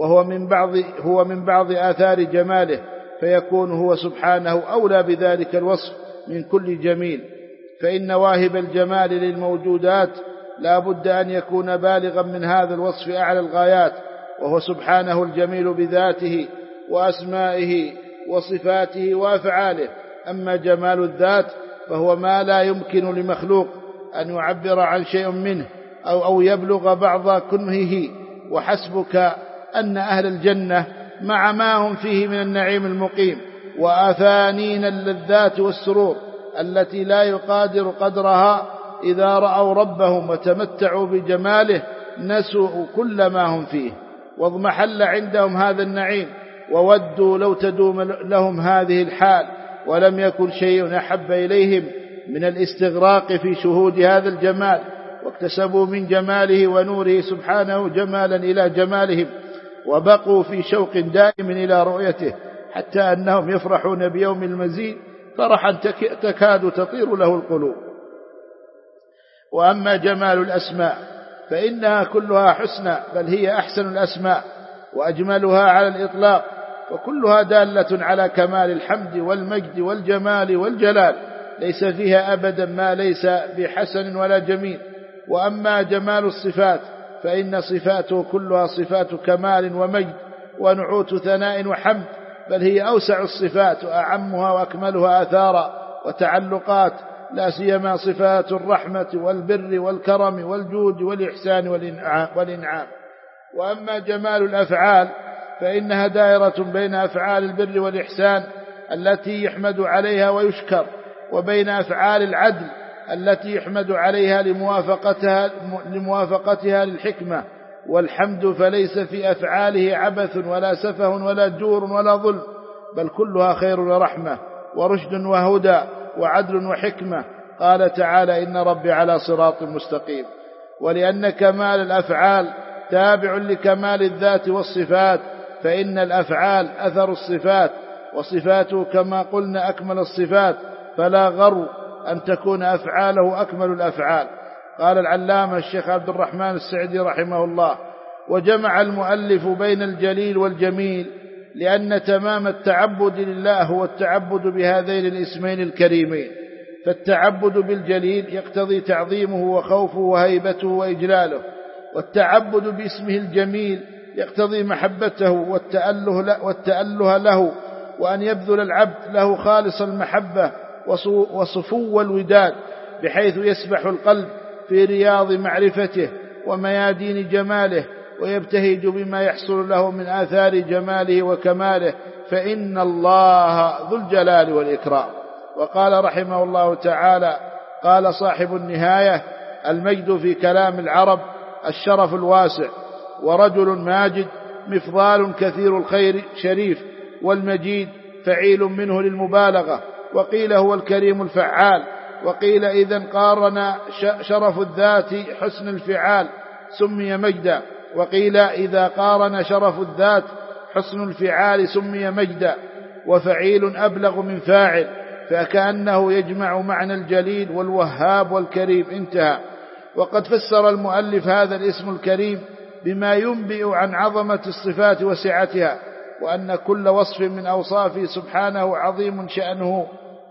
A: وهو من بعض آثار جماله، فيكون هو سبحانه أولى بذلك الوصف من كل جميل. فإن واهب الجمال للموجودات لا بد أن يكون بالغا من هذا الوصف أعلى الغايات، وهو سبحانه الجميل بذاته وأسمائه وصفاته وأفعاله. أما جمال الذات فهو ما لا يمكن لمخلوق أن يعبر عن شيء منه أو يبلغ بعض كنهه. وحسبك أن أهل الجنة مع ما هم فيه من النعيم المقيم وآفانين اللذات والسرور التي لا يقادر قدرها، إذا رأوا ربهم وتمتعوا بجماله نسوا كل ما هم فيه، واضمحل عندهم هذا النعيم، وودوا لو تدوم لهم هذه الحال، ولم يكن شيء أحب إليهم من الاستغراق في شهود هذا الجمال، واكتسبوا من جماله ونوره سبحانه جمالا إلى جمالهم، وبقوا في شوق دائم إلى رؤيته، حتى أنهم يفرحون بيوم المزيد فرحا تكاد تطير له القلوب. وأما جمال الأسماء فإنها كلها حسنى، بل هي أحسن الأسماء وأجملها على الإطلاق، وكلها دالة على كمال الحمد والمجد والجمال والجلال، ليس فيها أبدا ما ليس بحسن ولا جميل. وأما جمال الصفات فإن صفاته كلها صفات كمال ومجد ونعوت ثناء وحمد، بل هي أوسع الصفات وأعمها وأكملها آثارا وتعلقات، لا سيما صفات الرحمة والبر والكرم والجود والإحسان والإنعام. وأما جمال الأفعال فإنها دائرة بين أفعال البر والإحسان التي يحمد عليها ويشكر، وبين أفعال العدل التي يحمد عليها لموافقتها للحكمة والحمد، فليس في أفعاله عبث ولا سفه ولا جور ولا ظلم، بل كلها خير ورحمة ورشد وهدى وعدل وحكمة. قال تعالى: إن ربي على صراط مستقيم. ولأن كمال الأفعال تابع لكمال الذات والصفات، فإن الأفعال أثر الصفات، وصفاته كما قلنا أكمل الصفات، فلا غر أن تكون أفعاله أكمل الأفعال. قال العلامة الشيخ عبد الرحمن السعدي رحمه الله: وجمع المؤلف بين الجليل والجميل، لأن تمام التعبد لله هو التعبد بهذين الاسمين الكريمين. فالتعبد بالجليل يقتضي تعظيمه وخوفه وهيبته وإجلاله، والتعبد باسمه الجميل يقتضي محبته والتأله له، وأن يبذل العبد له خالص المحبة وصفو الوداد، بحيث يسبح القلب في رياض معرفته وميادين جماله، ويبتهج بما يحصل له من آثار جماله وكماله، فإن الله ذو الجلال والإكرام. وقال رحمه الله تعالى: قال صاحب النهاية: المجد في كلام العرب الشرف الواسع، ورجل ماجد مفضال كثير الخير شريف، والمجيد فعيل منه للمبالغة، وقيل هو الكريم الفعال. وقيل إذا قارن شرف الذات حسن الفعال سمي مجدا. وقيل إذا قارن شرف الذات حسن الفعال سمي مجدا. وفعيل أبلغ من فاعل، فكأنه يجمع معنى الجليل والوهاب والكريم. انتهى. وقد فسر المؤلف هذا الاسم الكريم بما ينبئ عن عظمة الصفات وسعتها، وأن كل وصف من أوصافه سبحانه عظيم شأنه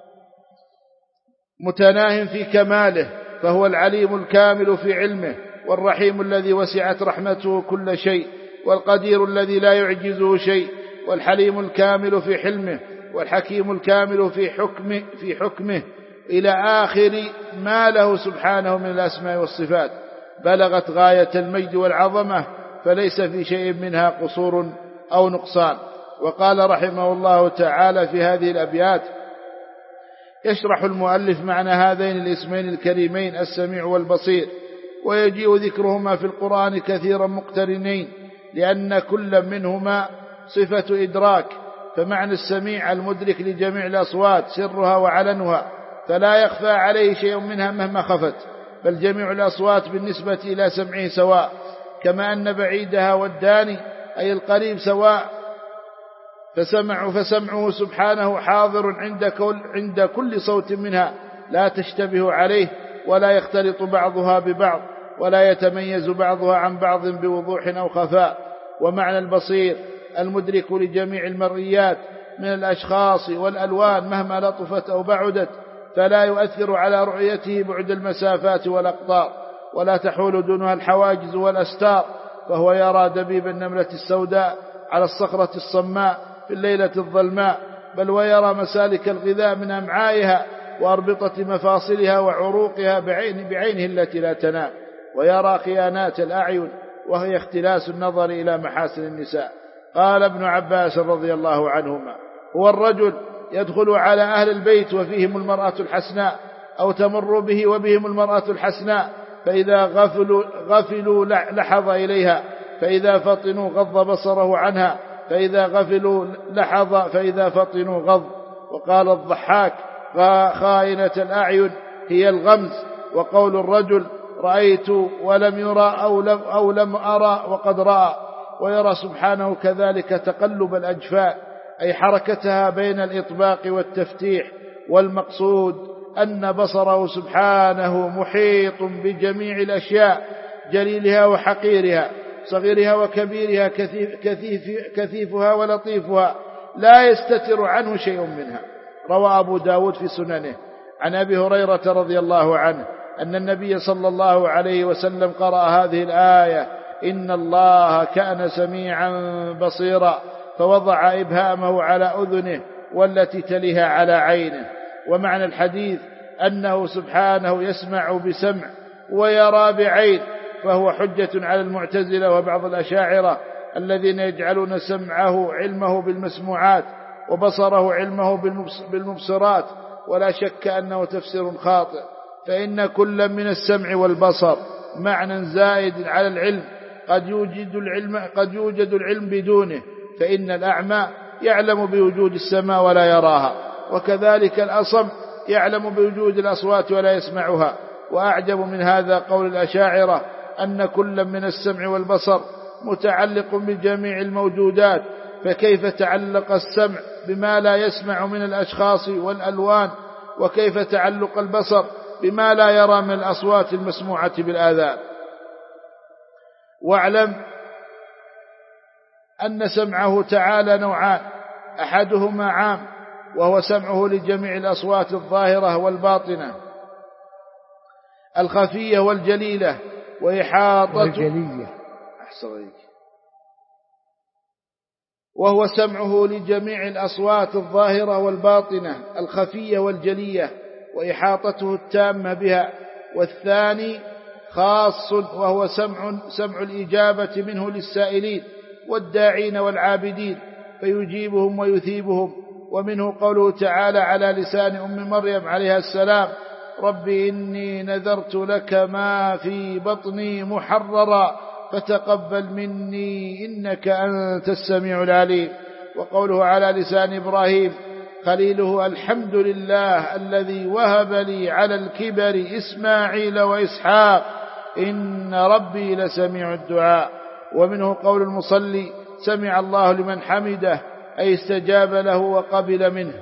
A: متناه في كماله، فهو العليم الكامل في علمه، والرحيم الذي وسعت رحمته كل شيء، والقدير الذي لا يعجزه شيء، والحليم الكامل في حلمه، والحكيم الكامل في حكمه إلى آخر ما له سبحانه من الأسماء والصفات، بلغت غاية المجد والعظمة، فليس في شيء منها قصور أو نقصان. وقال رحمه الله تعالى في هذه الأبيات: يشرح المؤلف معنى هذين الاسمين الكريمين السميع والبصير، ويجيء ذكرهما في القرآن كثيرا مقترنين، لأن كل منهما صفة إدراك، فمعنى السميع المدرك لجميع الأصوات سرها وعلنها، فلا يخفى عليه شيء منها مهما خفت، بل جميع الأصوات بالنسبة إلى سمعه سواء، كما أن بعيدها والداني أي القريب سواء، فسمعه سبحانه حاضر عند كل صوت منها، لا تشتبه عليه، ولا يختلط بعضها ببعض، ولا يتميز بعضها عن بعض بوضوح أو خفاء. ومعنى البصير المدرك لجميع المرئيات من الأشخاص والألوان مهما لطفت أو بعدت، فلا يؤثر على رؤيته بعد المسافات والأقطار، ولا تحول دونها الحواجز والأستار، فهو يرى دبيب النملة السوداء على الصخرة الصماء في الليلة الظلماء، بل ويرى مسالك الغذاء من أمعائها وأربطة مفاصلها وعروقها بعينه التي لا تنام، ويرى خيانات الأعين وهي اختلاس النظر إلى محاسن النساء. قال ابن عباس رضي الله عنهما: هو الرجل يدخل على أهل البيت وفيهم المرأة الحسناء، أو تمر به وبهم المرأة الحسناء، فإذا غفلوا لحظ إليها، فإذا فطنوا غض بصره عنها، فإذا غفلوا لحظ، فإذا فطنوا غض. وقال الضحاك: خائنة الأعين هي الغمز. وقول الرجل: رأيت ولم يرى أو لم أرى وقد رأى. ويرى سبحانه كذلك تقلب الأجفاء، أي حركتها بين الإطباق والتفتيح، والمقصود أن بصره سبحانه محيط بجميع الأشياء، جليلها وحقيرها، صغيرها وكبيرها، كثيفها ولطيفها، لا يستتر عنه شيء منها. روى أبو داود في سننه عن أبي هريرة رضي الله عنه أن النبي صلى الله عليه وسلم قرأ هذه الآية: إن الله كان سميعا بصيرا، فوضع إبهامه على أذنه والتي تليها على عينه. ومعنى الحديث أنه سبحانه يسمع بسمع ويرى بعين، فهو حجة على المعتزلة وبعض الأشاعرة الذين يجعلون سمعه علمه بالمسموعات وبصره علمه بالمبصرات، ولا شك أنه تفسير خاطئ، فإن كل من السمع والبصر معنى زائد على العلم، قد يوجد العلم بدونه، فإن الأعمى يعلم بوجود السماء ولا يراها، وكذلك الأصم يعلم بوجود الأصوات ولا يسمعها. وأعجب من هذا قول الأشاعرة أن كل من السمع والبصر متعلق بجميع الموجودات، فكيف تعلق السمع بما لا يسمع من الأشخاص والألوان، وكيف تعلق البصر بما لا يرى من الأصوات المسموعة بالآذان. واعلم أن سمعه تعالى نوعان: أحدهما عام، وهو سمعه لجميع الأصوات الظاهرة والباطنة، الخفية والجليلة، وهو سمعه لجميع الأصوات الظاهرة والباطنة الخفية والجلية وإحاطته التامة بها. والثاني خاص، وهو سمع الإجابة منه للسائلين والداعين والعابدين، فيجيبهم ويثيبهم. ومنه قوله تعالى على لسان أم مريم عليها السلام: رب إني نذرت لك ما في بطني محررا فتقبل مني إنك أنت السميع العليم. وقوله على لسان إبراهيم: خليله: الحمد لله الذي وهب لي على الكبر إسماعيل وإسحاق إن ربي لسميع الدعاء. ومنه قول المصلي: سمع الله لمن حمده، أي استجاب له وقبل منه.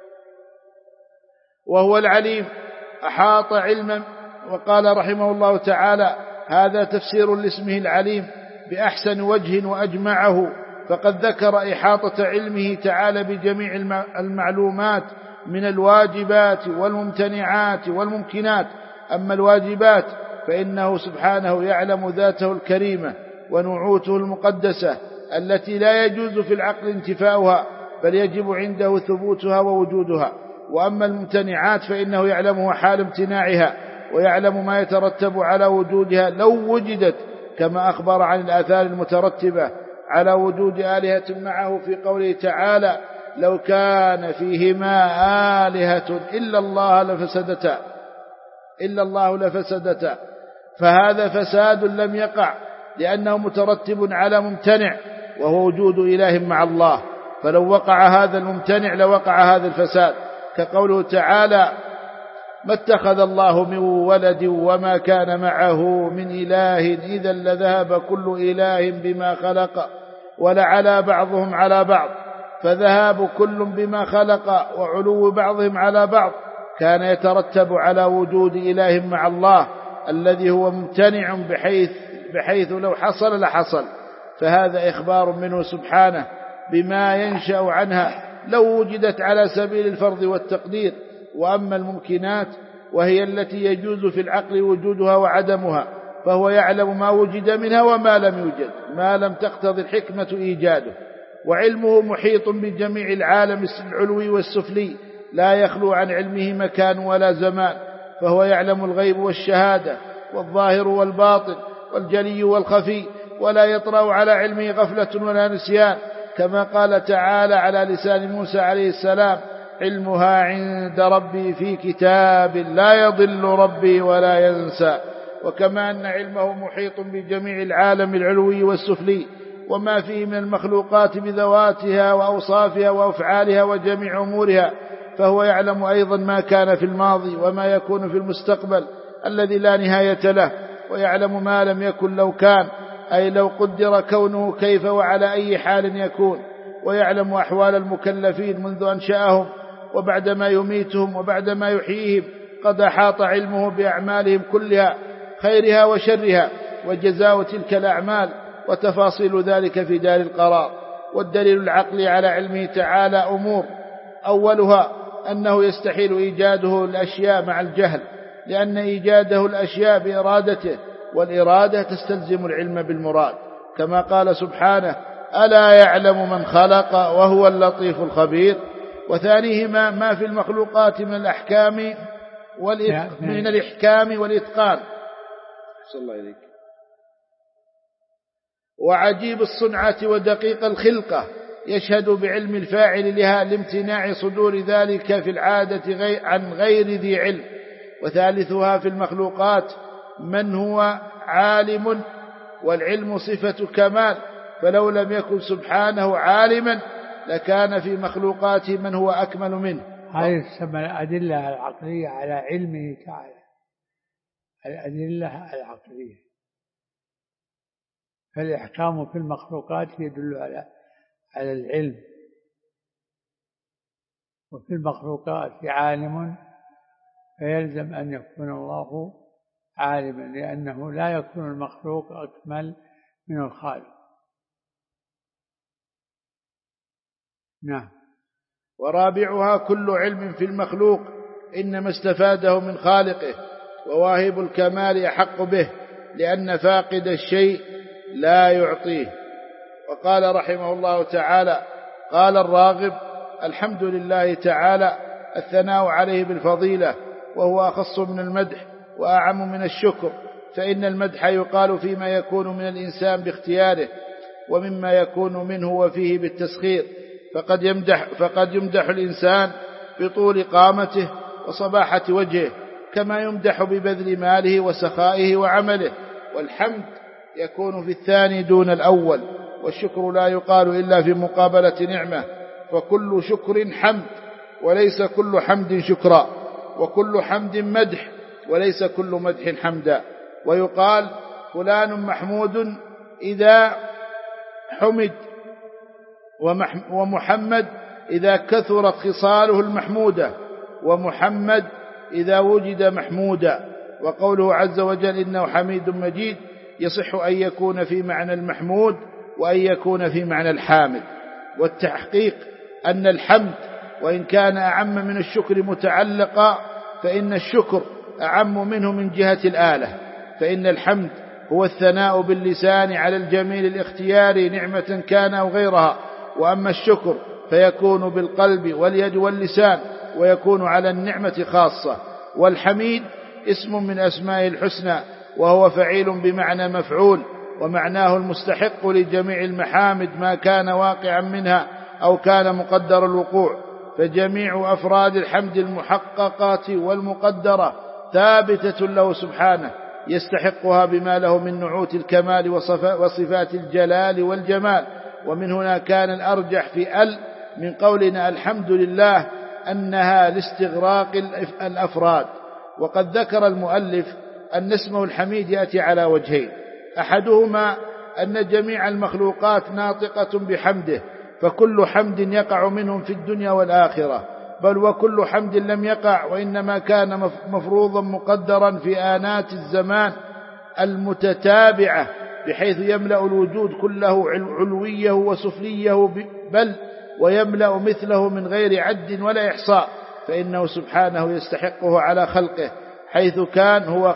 A: وهو العليم أحاط علما. وقال رحمه الله تعالى: هذا تفسير لاسمه العليم بأحسن وجه وأجمعه، فقد ذكر إحاطة علمه تعالى بجميع المعلومات من الواجبات والممتنعات والممكنات. أما الواجبات فإنه سبحانه يعلم ذاته الكريمة ونعوته المقدسة التي لا يجوز في العقل انتفاؤها، بل يجب عنده ثبوتها ووجودها. وأما الممتنعات فإنه يعلمها حال امتناعها، ويعلم ما يترتب على وجودها لو وجدت، كما أخبر عن الآثار المترتبة على وجود آلهة معه في قوله تعالى: لو كان فيهما آلهة إلا الله لفسدتا. فهذا فساد لم يقع لأنه مترتب على ممتنع، وهو وجود إله مع الله، فلو وقع هذا الممتنع لوقع هذا الفساد، كقوله تعالى: ما اتخذ الله من ولد وما كان معه من إله إذا لذهب كل إله بما خلق ولعلى بعضهم على بعض. فذهاب كل بما خلق وعلو بعضهم على بعض كان يترتب على وجود إله مع الله الذي هو ممتنع بحيث لو حصل لحصل. فهذا إخبار منه سبحانه بما ينشأ عنها لو وجدت على سبيل الفرض والتقدير. وأما الممكنات وهي التي يجوز في العقل وجودها وعدمها، فهو يعلم ما وجد منها وما لم يوجد، ما لم تقتضي الحكمة إيجاده. وعلمه محيط بجميع العالم العلوي والسفلي، لا يخلو عن علمه مكان ولا زمان، فهو يعلم الغيب والشهادة والظاهر والباطن والجلي والخفي، ولا يطرأ على علمه غفلة ولا نسيان، كما قال تعالى على لسان موسى عليه السلام: علمها عند ربي في كتاب لا يضل ربي ولا ينسى. وكما أن علمه محيط بجميع العالم العلوي والسفلي وما فيه من المخلوقات بذواتها وأوصافها وأفعالها وجميع أمورها، فهو يعلم أيضا ما كان في الماضي وما يكون في المستقبل الذي لا نهاية له، ويعلم ما لم يكن لو كان، أي لو قدر كونه كيف وعلى أي حال يكون. ويعلم أحوال المكلفين منذ أنشأهم وبعدما يميتهم وبعدما يحييهم. قد أحاط علمه بأعمالهم كلها، خيرها وشرها، وجزاء تلك الأعمال وتفاصيل ذلك في دار القرار. والدليل العقلي على علمه تعالى أمور: أولها أنه يستحيل إيجاده الأشياء مع الجهل، لأن إيجاده الأشياء بإرادته، والإرادة تستلزم العلم بالمراد، كما قال سبحانه: ألا يعلم من خلق وهو اللطيف الخبير. وثانيهما ما في المخلوقات من الأحكام والإتقان صلى الله عليك، وعجيب الصنعة ودقيق الخلقة، يشهد بعلم الفاعل لها لامتناع صدور ذلك في العادة عن غير ذي علم. وثالثها في المخلوقات من هو عالم، والعلم صفة كمال، فلو لم يكن سبحانه عالما لكان في مخلوقاته من هو أكمل منه.
B: هذه تسمى الأدلة العقلية على علمه تعالى، الأدلة العقلية. فالإحكام في المخلوقات يدل على العلم، وفي المخلوقات عالم، فيلزم أن يكون الله عالما، لأنه لا يكون المخلوق أكمل من الخالق. نعم.
A: ورابعها كل علم في المخلوق إنما استفاده من خالقه، وواهب الكمال أحق به، لأن فاقد الشيء لا يعطيه. وقال رحمه الله تعالى: قال الراغب: الحمد لله تعالى الثناء عليه بالفضيلة، وهو أخص من المدح وأعم من الشكر، فإن المدح يقال فيما يكون من الإنسان باختياره، ومما يكون منه وفيه بالتسخير، فقد يمدح الإنسان بطول قامته وصباحة وجهه، كما يمدح ببذل ماله وسخائه وعمله. والحمد يكون في الثاني دون الأول، والشكر لا يقال إلا في مقابلة نعمة، فكل شكر حمد، وليس كل حمد شكرا، وكل حمد مدح وليس كل مدح حمدا. ويقال فلان محمود إذا حمد، ومحمد إذا كثرت خصاله المحمودة، ومحمد إذا وجد محمودا. وقوله عز وجل إنه حميد مجيد يصح أن يكون في معنى المحمود وأن يكون في معنى الحامد. والتحقيق أن الحمد وإن كان أعم من الشكر متعلقا، فإن الشكر أعم منه من جهة الآلة، فإن الحمد هو الثناء باللسان على الجميل الاختياري نعمة كان أو غيرها، وأما الشكر فيكون بالقلب واليد واللسان، ويكون على النعمة خاصة. والحميد اسم من أسماء الحسنى، وهو فعيل بمعنى مفعول، ومعناه المستحق لجميع المحامد ما كان واقعا منها أو كان مقدر الوقوع. فجميع أفراد الحمد المحققة والمقدرة ثابتة له سبحانه، يستحقها بما له من نعوت الكمال وصفات الجلال والجمال. ومن هنا كان الأرجح في من قولنا الحمد لله أنها لاستغراق الأفراد. وقد ذكر المؤلف أن اسمه الحميد يأتي على وجهين: أحدهما أن جميع المخلوقات ناطقة بحمده، فكل حمد يقع منهم في الدنيا والآخرة، بل وكل حمد لم يقع وإنما كان مفروضا مقدرا في آنات الزمان المتتابعة، بحيث يملأ الوجود كله علويه وسفليه، بل ويملأ مثله من غير عد ولا إحصاء، فإنه سبحانه يستحقه على خلقه، حيث كان هو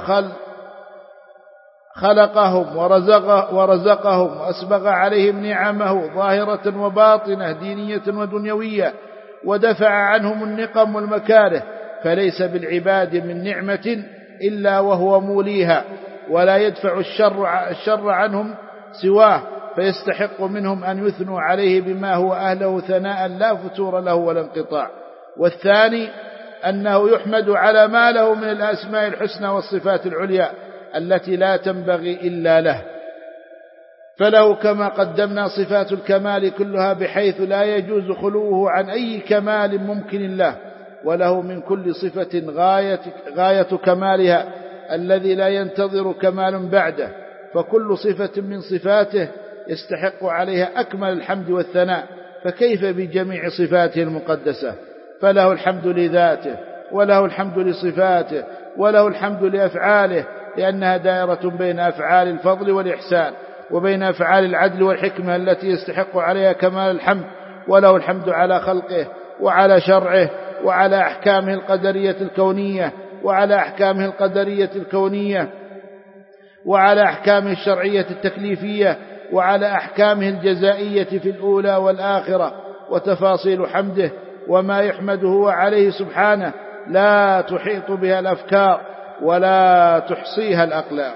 A: خلقهم ورزقهم وأسبغ عليهم نعمه ظاهرة وباطنة دينية ودنيوية، ودفع عنهم النقم والمكاره، فليس بالعباد من نعمة إلا وهو موليها، ولا يدفع الشر عنهم سواه، فيستحق منهم أن يثنوا عليه بما هو أهله ثناء لا فتور له ولا انقطاع. والثاني أنه يحمد على ما له من الأسماء الحسنى والصفات العليا التي لا تنبغي إلا له، فله كما قدمنا صفات الكمال كلها، بحيث لا يجوز خلوه عن أي كمال ممكن له، وله من كل صفة غاية كمالها الذي لا ينتظر كمال بعده، فكل صفة من صفاته يستحق عليها أكمل الحمد والثناء، فكيف بجميع صفاته المقدسة؟ فله الحمد لذاته، وله الحمد لصفاته، وله الحمد لأفعاله، لأنها دائرة بين أفعال الفضل والإحسان، وبين أفعال العدل والحكمة التي يستحق عليها كمال الحمد. وله الحمد على خلقه وعلى شرعه وعلى أحكامه القدرية الكونية وعلى أحكامه القدرية الكونية وعلى أحكامه الشرعية التكليفية وعلى أحكامه الجزائية في الأولى والآخرة. وتفاصيل حمده وما يحمد هو عليه سبحانه لا تحيط بها الأفكار ولا تحصيها الأقلام.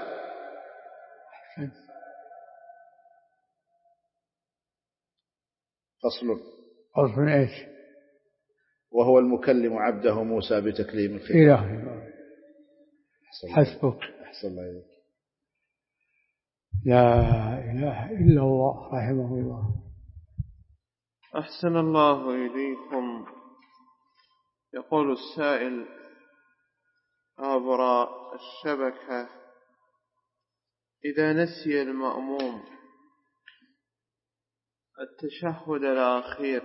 B: فصل إيش؟
A: وهو المكلم عبده موسى بتكليم الخير.
B: حسبك.
A: أحسن الله إليك.
B: لا إله إلا الله رحمه الله.
C: أحسن الله إليكم. يقول السائل عبر الشبكة: إذا نسي المأموم التشهد الأخير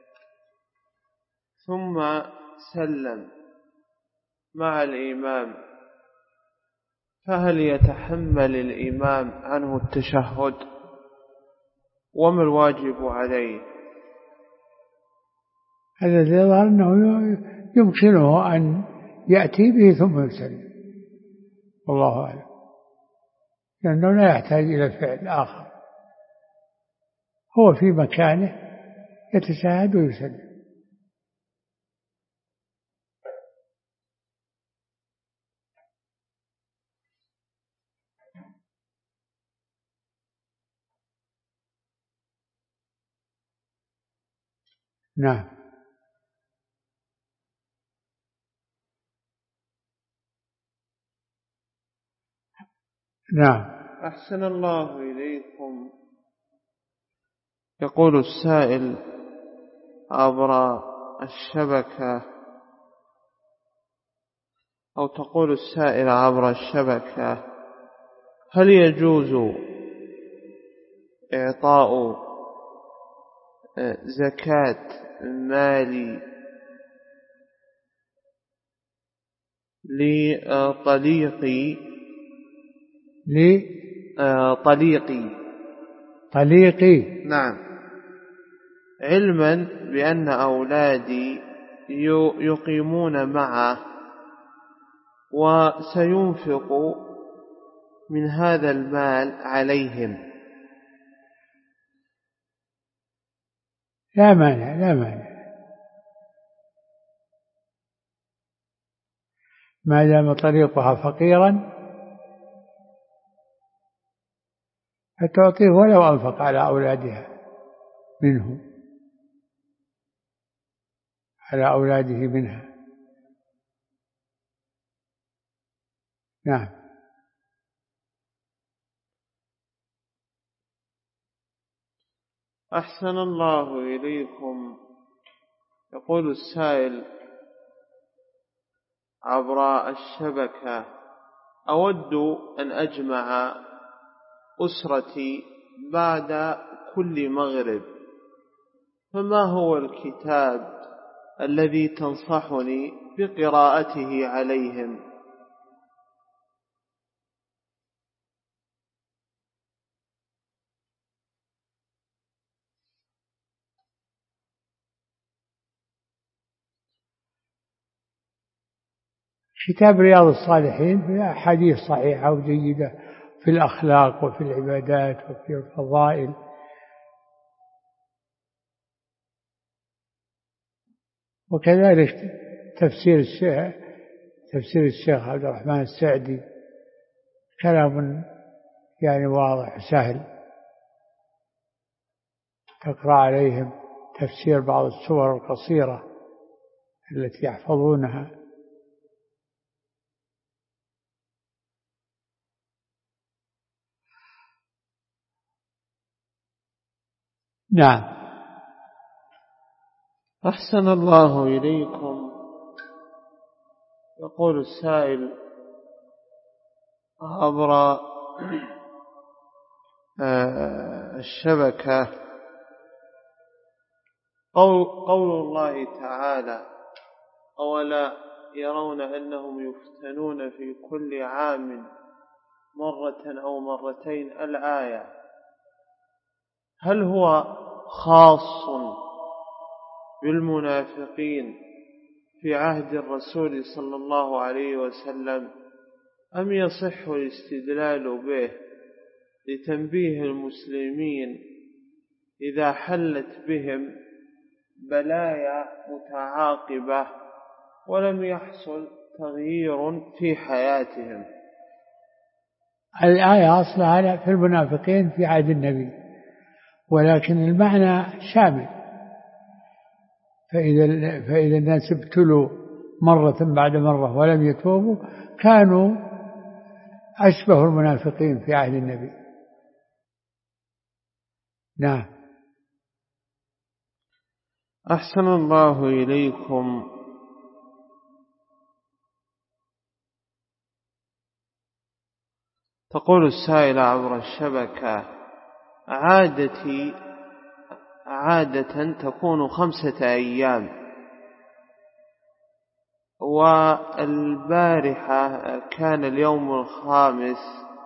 C: ثم سلم مع الإمام، فهل يتحمل الإمام عنه التشهد؟ وما الواجب عليه؟
B: الذي يظهر أنه يمكنه أن يأتي به ثم يسلم، والله أعلم، لأنه لا يحتاج إلى فعل آخر، هو في مكانه يتشهد ويسلم. نعم. نعم.
C: أحسن الله إليكم. يقول السائل عبر الشبكة، أو تقول السائل عبر الشبكة: هل يجوز إعطاء زكاة مالي
B: طليقي؟
C: نعم، علما بأن أولادي يقيمون معه وسينفق من هذا المال عليهم.
B: لا مانع، لا مانع، ما دام طريقها فقيرا فتعطيه ولو أنفق على أولادها منه، على أولاده منها. نعم.
C: أحسن الله إليكم. يقول السائل عبر الشبكة: أود أن أجمع أسرتي بعد كل مغرب، فما هو الكتاب الذي تنصحني بقراءته عليهم؟
B: كتاب رياض الصالحين فيه أحاديث صحيحة وجيدة في الأخلاق وفي العبادات وفي الفضائل، وكذلك تفسير الشيخ عبد الرحمن السعدي كلام يعني واضح سهل، تقرأ عليهم تفسير بعض السور القصيرة التي يحفظونها. نعم.
C: أحسن الله إليكم. يقول السائل عبر الشبكة: قول الله تعالى: أولا يرون أنهم يفتنون في كل عام مرة أو مرتين، الآية، هل هو خاص بالمنافقين في عهد الرسول صلى الله عليه وسلم، أم يصح الاستدلال به لتنبيه المسلمين إذا حلت بهم بلايا متعاقبة ولم يحصل تغيير في حياتهم؟
B: الآية أصلها في المنافقين في عهد النبي، ولكن المعنى شامل، فإذا الناس ابتلوا مرة بعد مرة ولم يتوبوا كانوا أشبه المنافقين في عهد النبي. نعم.
C: أحسن الله إليكم. تقول السائلة عبر الشبكة: عادتي عادة تكون 5 أيام، والبارحة كان اليوم 5،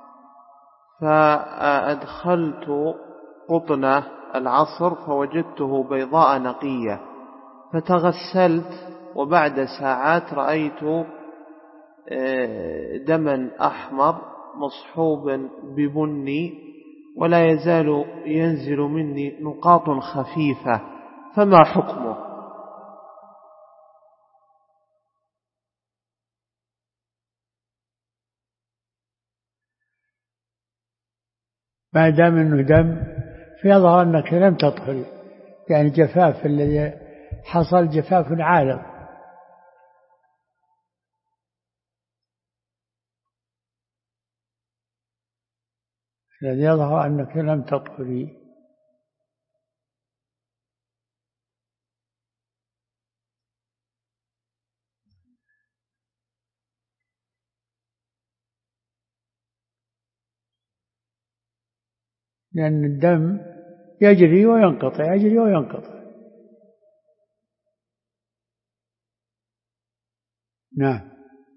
C: فأدخلت قطنة العصر فوجدته بيضاء نقية، فتغسلت وبعد ساعات رأيت دما أحمر مصحوب ببني، ولا يزال ينزل مني نقاط خفيفة، فما حكمه؟
B: ما دام أنه دم فيظهر أنك لم تطهر، يعني جفاف الذي حصل جفاف عارض. الذي يظهر أنك لم تطهري. لأن الدم يجري وينقطع يجري وينقطع. نعم.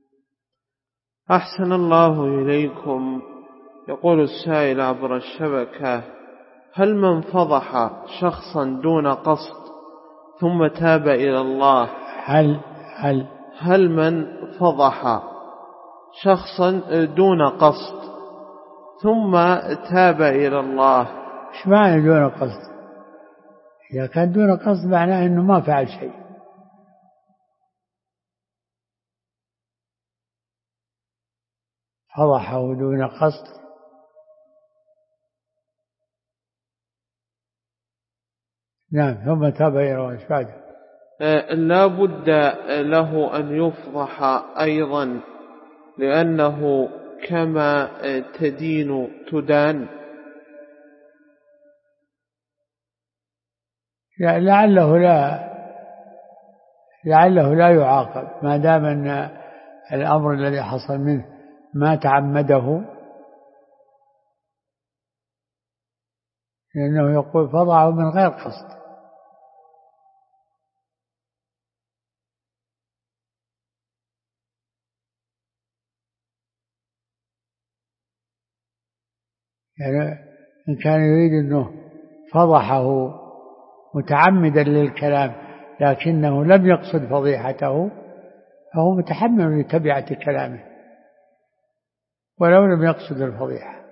C: أحسن الله إليكم. يقول السائل عبر الشبكة: هل من فضح شخصا دون قصد ثم تاب إلى الله هل من فضح شخصا دون قصد ثم تاب إلى الله؟
B: إيش معنى دون قصد؟ إذا كان دون قصد معناه أنه ما فعل شيء. فضحه دون قصد نعم ثم تاب إلى الله. إيش بعده؟
C: لا بد له أن يفضح أيضا، لأنه كما تدين تدان.
B: لعله لا يعاقب ما دام أن الأمر الذي حصل منه ما تعمده، لأنه يقول فضعه من غير قصد. يعني إن كان يريد أنه فضحه متعمدا للكلام لكنه لم يقصد فضيحته فهو متحمل لتبعة كلامه ولو لم يقصد الفضيحة.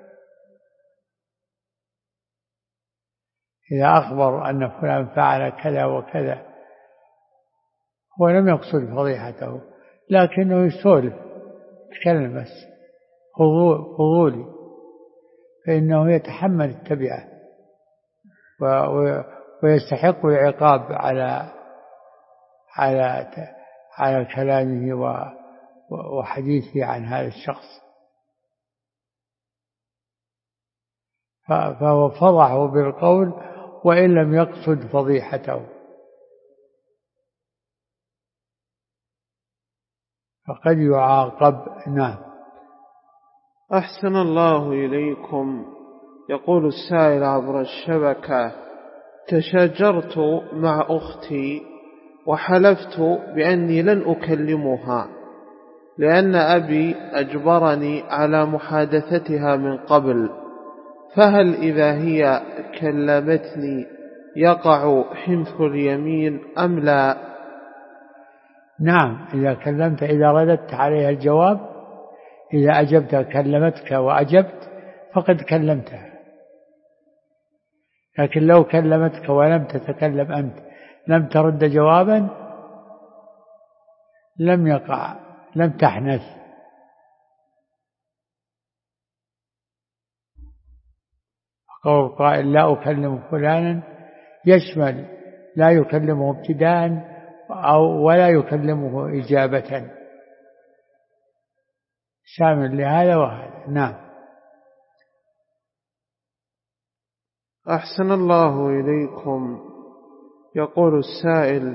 B: إذا أخبر أن فلان فعل كذا وكذا هو لم يقصد فضيحته لكنه يسولف يتكلم بس فضولي، فإنه يتحمل التبعة ويستحق العقاب على كلامه وحديثه عن هذا الشخص. فهو فضحه بالقول وإن لم يقصد فضيحته، فقد يعاقب. نعم.
C: أحسن الله إليكم. يقول السائل عبر الشبكة: تشاجرت مع أختي وحلفت بأني لن أكلمها لأن أبي أجبرني على محادثتها من قبل، فهل إذا هي كلمتني يقع حنث اليمين أم لا؟
B: نعم، إذا رددت عليها الجواب، إذا أجبتها كلمتك وأجبت فقد كلمتها. لكن لو كلمتك ولم تتكلم أنت لم ترد جوابا لم تحنث. قول قائل لا أكلم فلانا يشمل لا يكلمه ابتداء ولا يكلمه إجابة، شامل لهذا وهذا. نعم.
C: أحسن الله إليكم. يقول السائل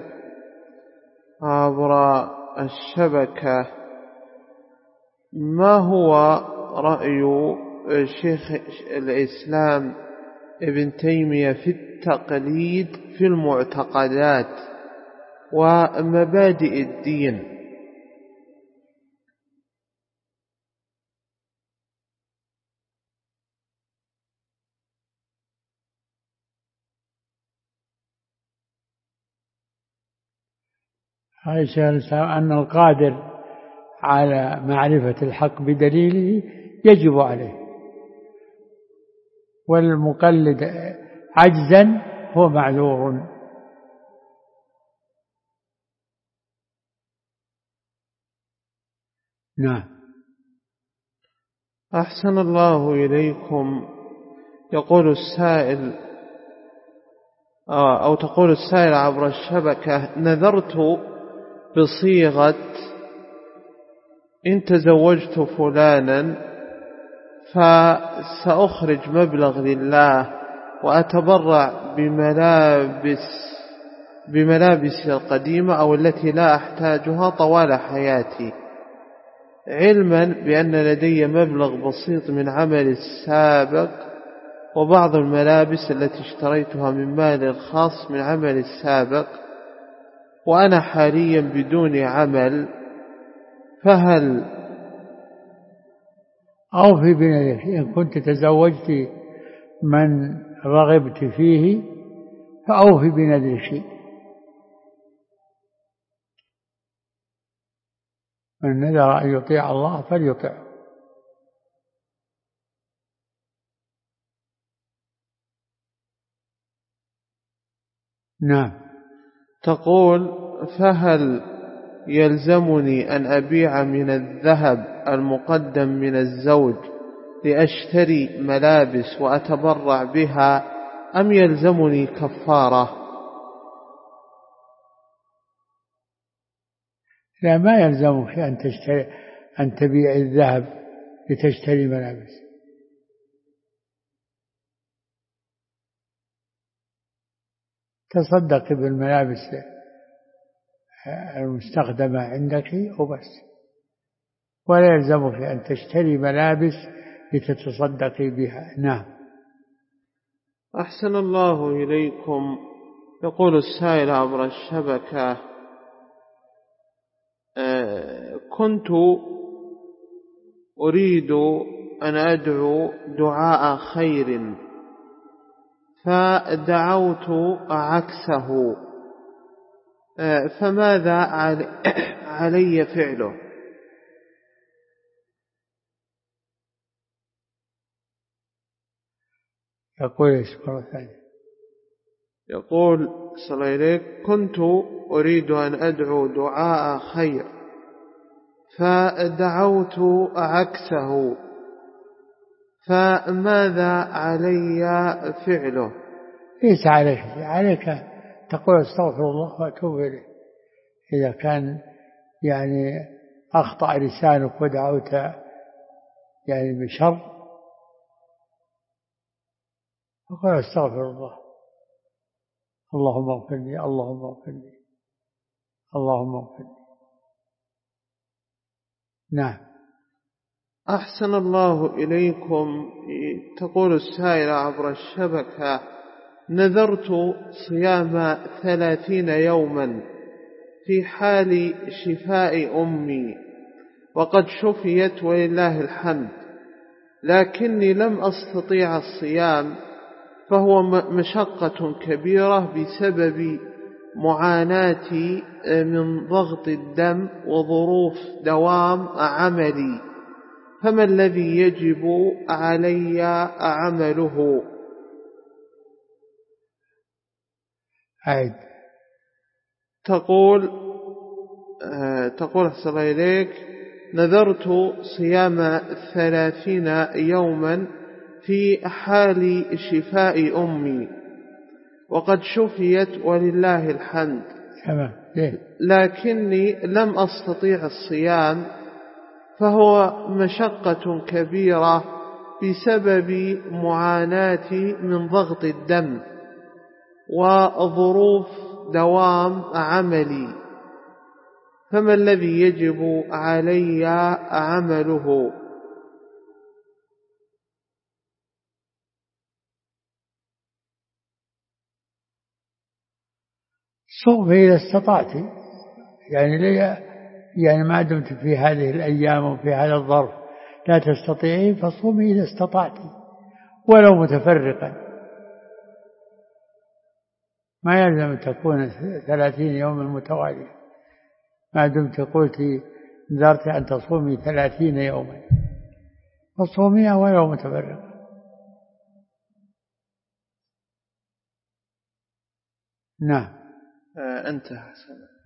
C: عبر الشبكة: ما هو رأي شيخ الإسلام ابن تيمية في التقليد في المعتقدات ومبادئ الدين؟
B: هذا شيخ الإسلام أن القادر على معرفة الحق بدليله يجب عليه، والمقلد عجزا هو معذور. نعم.
C: أحسن الله إليكم. يقول السائل أو تقول السائل عبر الشبكة: نذرت بصيغة إن تزوجت فلانا فسأخرج مبلغ لله وأتبرع بملابس القديمة أو التي لا أحتاجها طوال حياتي، علما بأن لدي مبلغ بسيط من عمل السابق وبعض الملابس التي اشتريتها من مالي الخاص من عمل السابق، وأنا حاليا بدون عمل، فهل
B: أوفي بنذرك. إن كنت تزوجت من رغبت فيه فأوفي بنذرك. من نذر أن يطيع الله فليطع. نعم.
C: تقول: فهل يلزمني أن أبيع من الذهب المقدم من الزوج لأشتري ملابس وأتبرع بها، أم يلزمني كفارة؟
B: لا، ما يلزمك أن تبيع الذهب لتشتري ملابس. تصدق بالملابس المستخدمة عندك وبس، ولا يلزمك أن تشتري ملابس لتتصدقي بها. نعم.
C: أحسن الله إليكم. يقول السائل عبر الشبكة: كنت أريد أن أدعو دعاء خير فدعوت عكسه، فماذا علي فعله؟
B: يقول مرة ثانية.
C: يقول صلى الله عليه: كنت أريد أن أدعو دعاء خير فدعوت عكسه، فماذا علي فعله؟
B: ليس عليك تقول استغفر الله واتوب إليه. إذا كان يعني أخطأ لسانك ودعوت يعني بشر، فقل استغفر الله، اللهم اغفر لي، اللهم اغفر لي، اللهم اغفر لي. نعم.
C: أحسن الله إليكم. تقول السائلة عبر الشبكة: نذرت صيام 30 يوما في حال شفاء أمي، وقد شفيت ولله الحمد، لكني لم أستطيع الصيام، فهو مشقة كبيرة بسبب معاناتي من ضغط الدم وظروف دوام عملي، فما الذي يجب علي عمله؟
B: عيد.
C: تقول أحسن الله إليك: نذرت صيام 30 يوما في حال شفاء أمي، وقد شفيت ولله الحمد، لكني لم أستطيع الصيام، فهو مشقة كبيرة بسبب معاناتي من ضغط الدم وظروف دوام عملي، فما الذي يجب علي عمله؟
B: صوم إذا استطعت، يعني ما دمت في هذه الأيام وفي هذا الظرف لا تستطيعين فصومي إذا استطعت ولو متفرقا. ما يلزم أن تكون 30 يوما متوالية، ما دمت قلت نذرت أن تصومي 30 يوما فصوميها ولو متفرقا. نعم.
C: انتهى.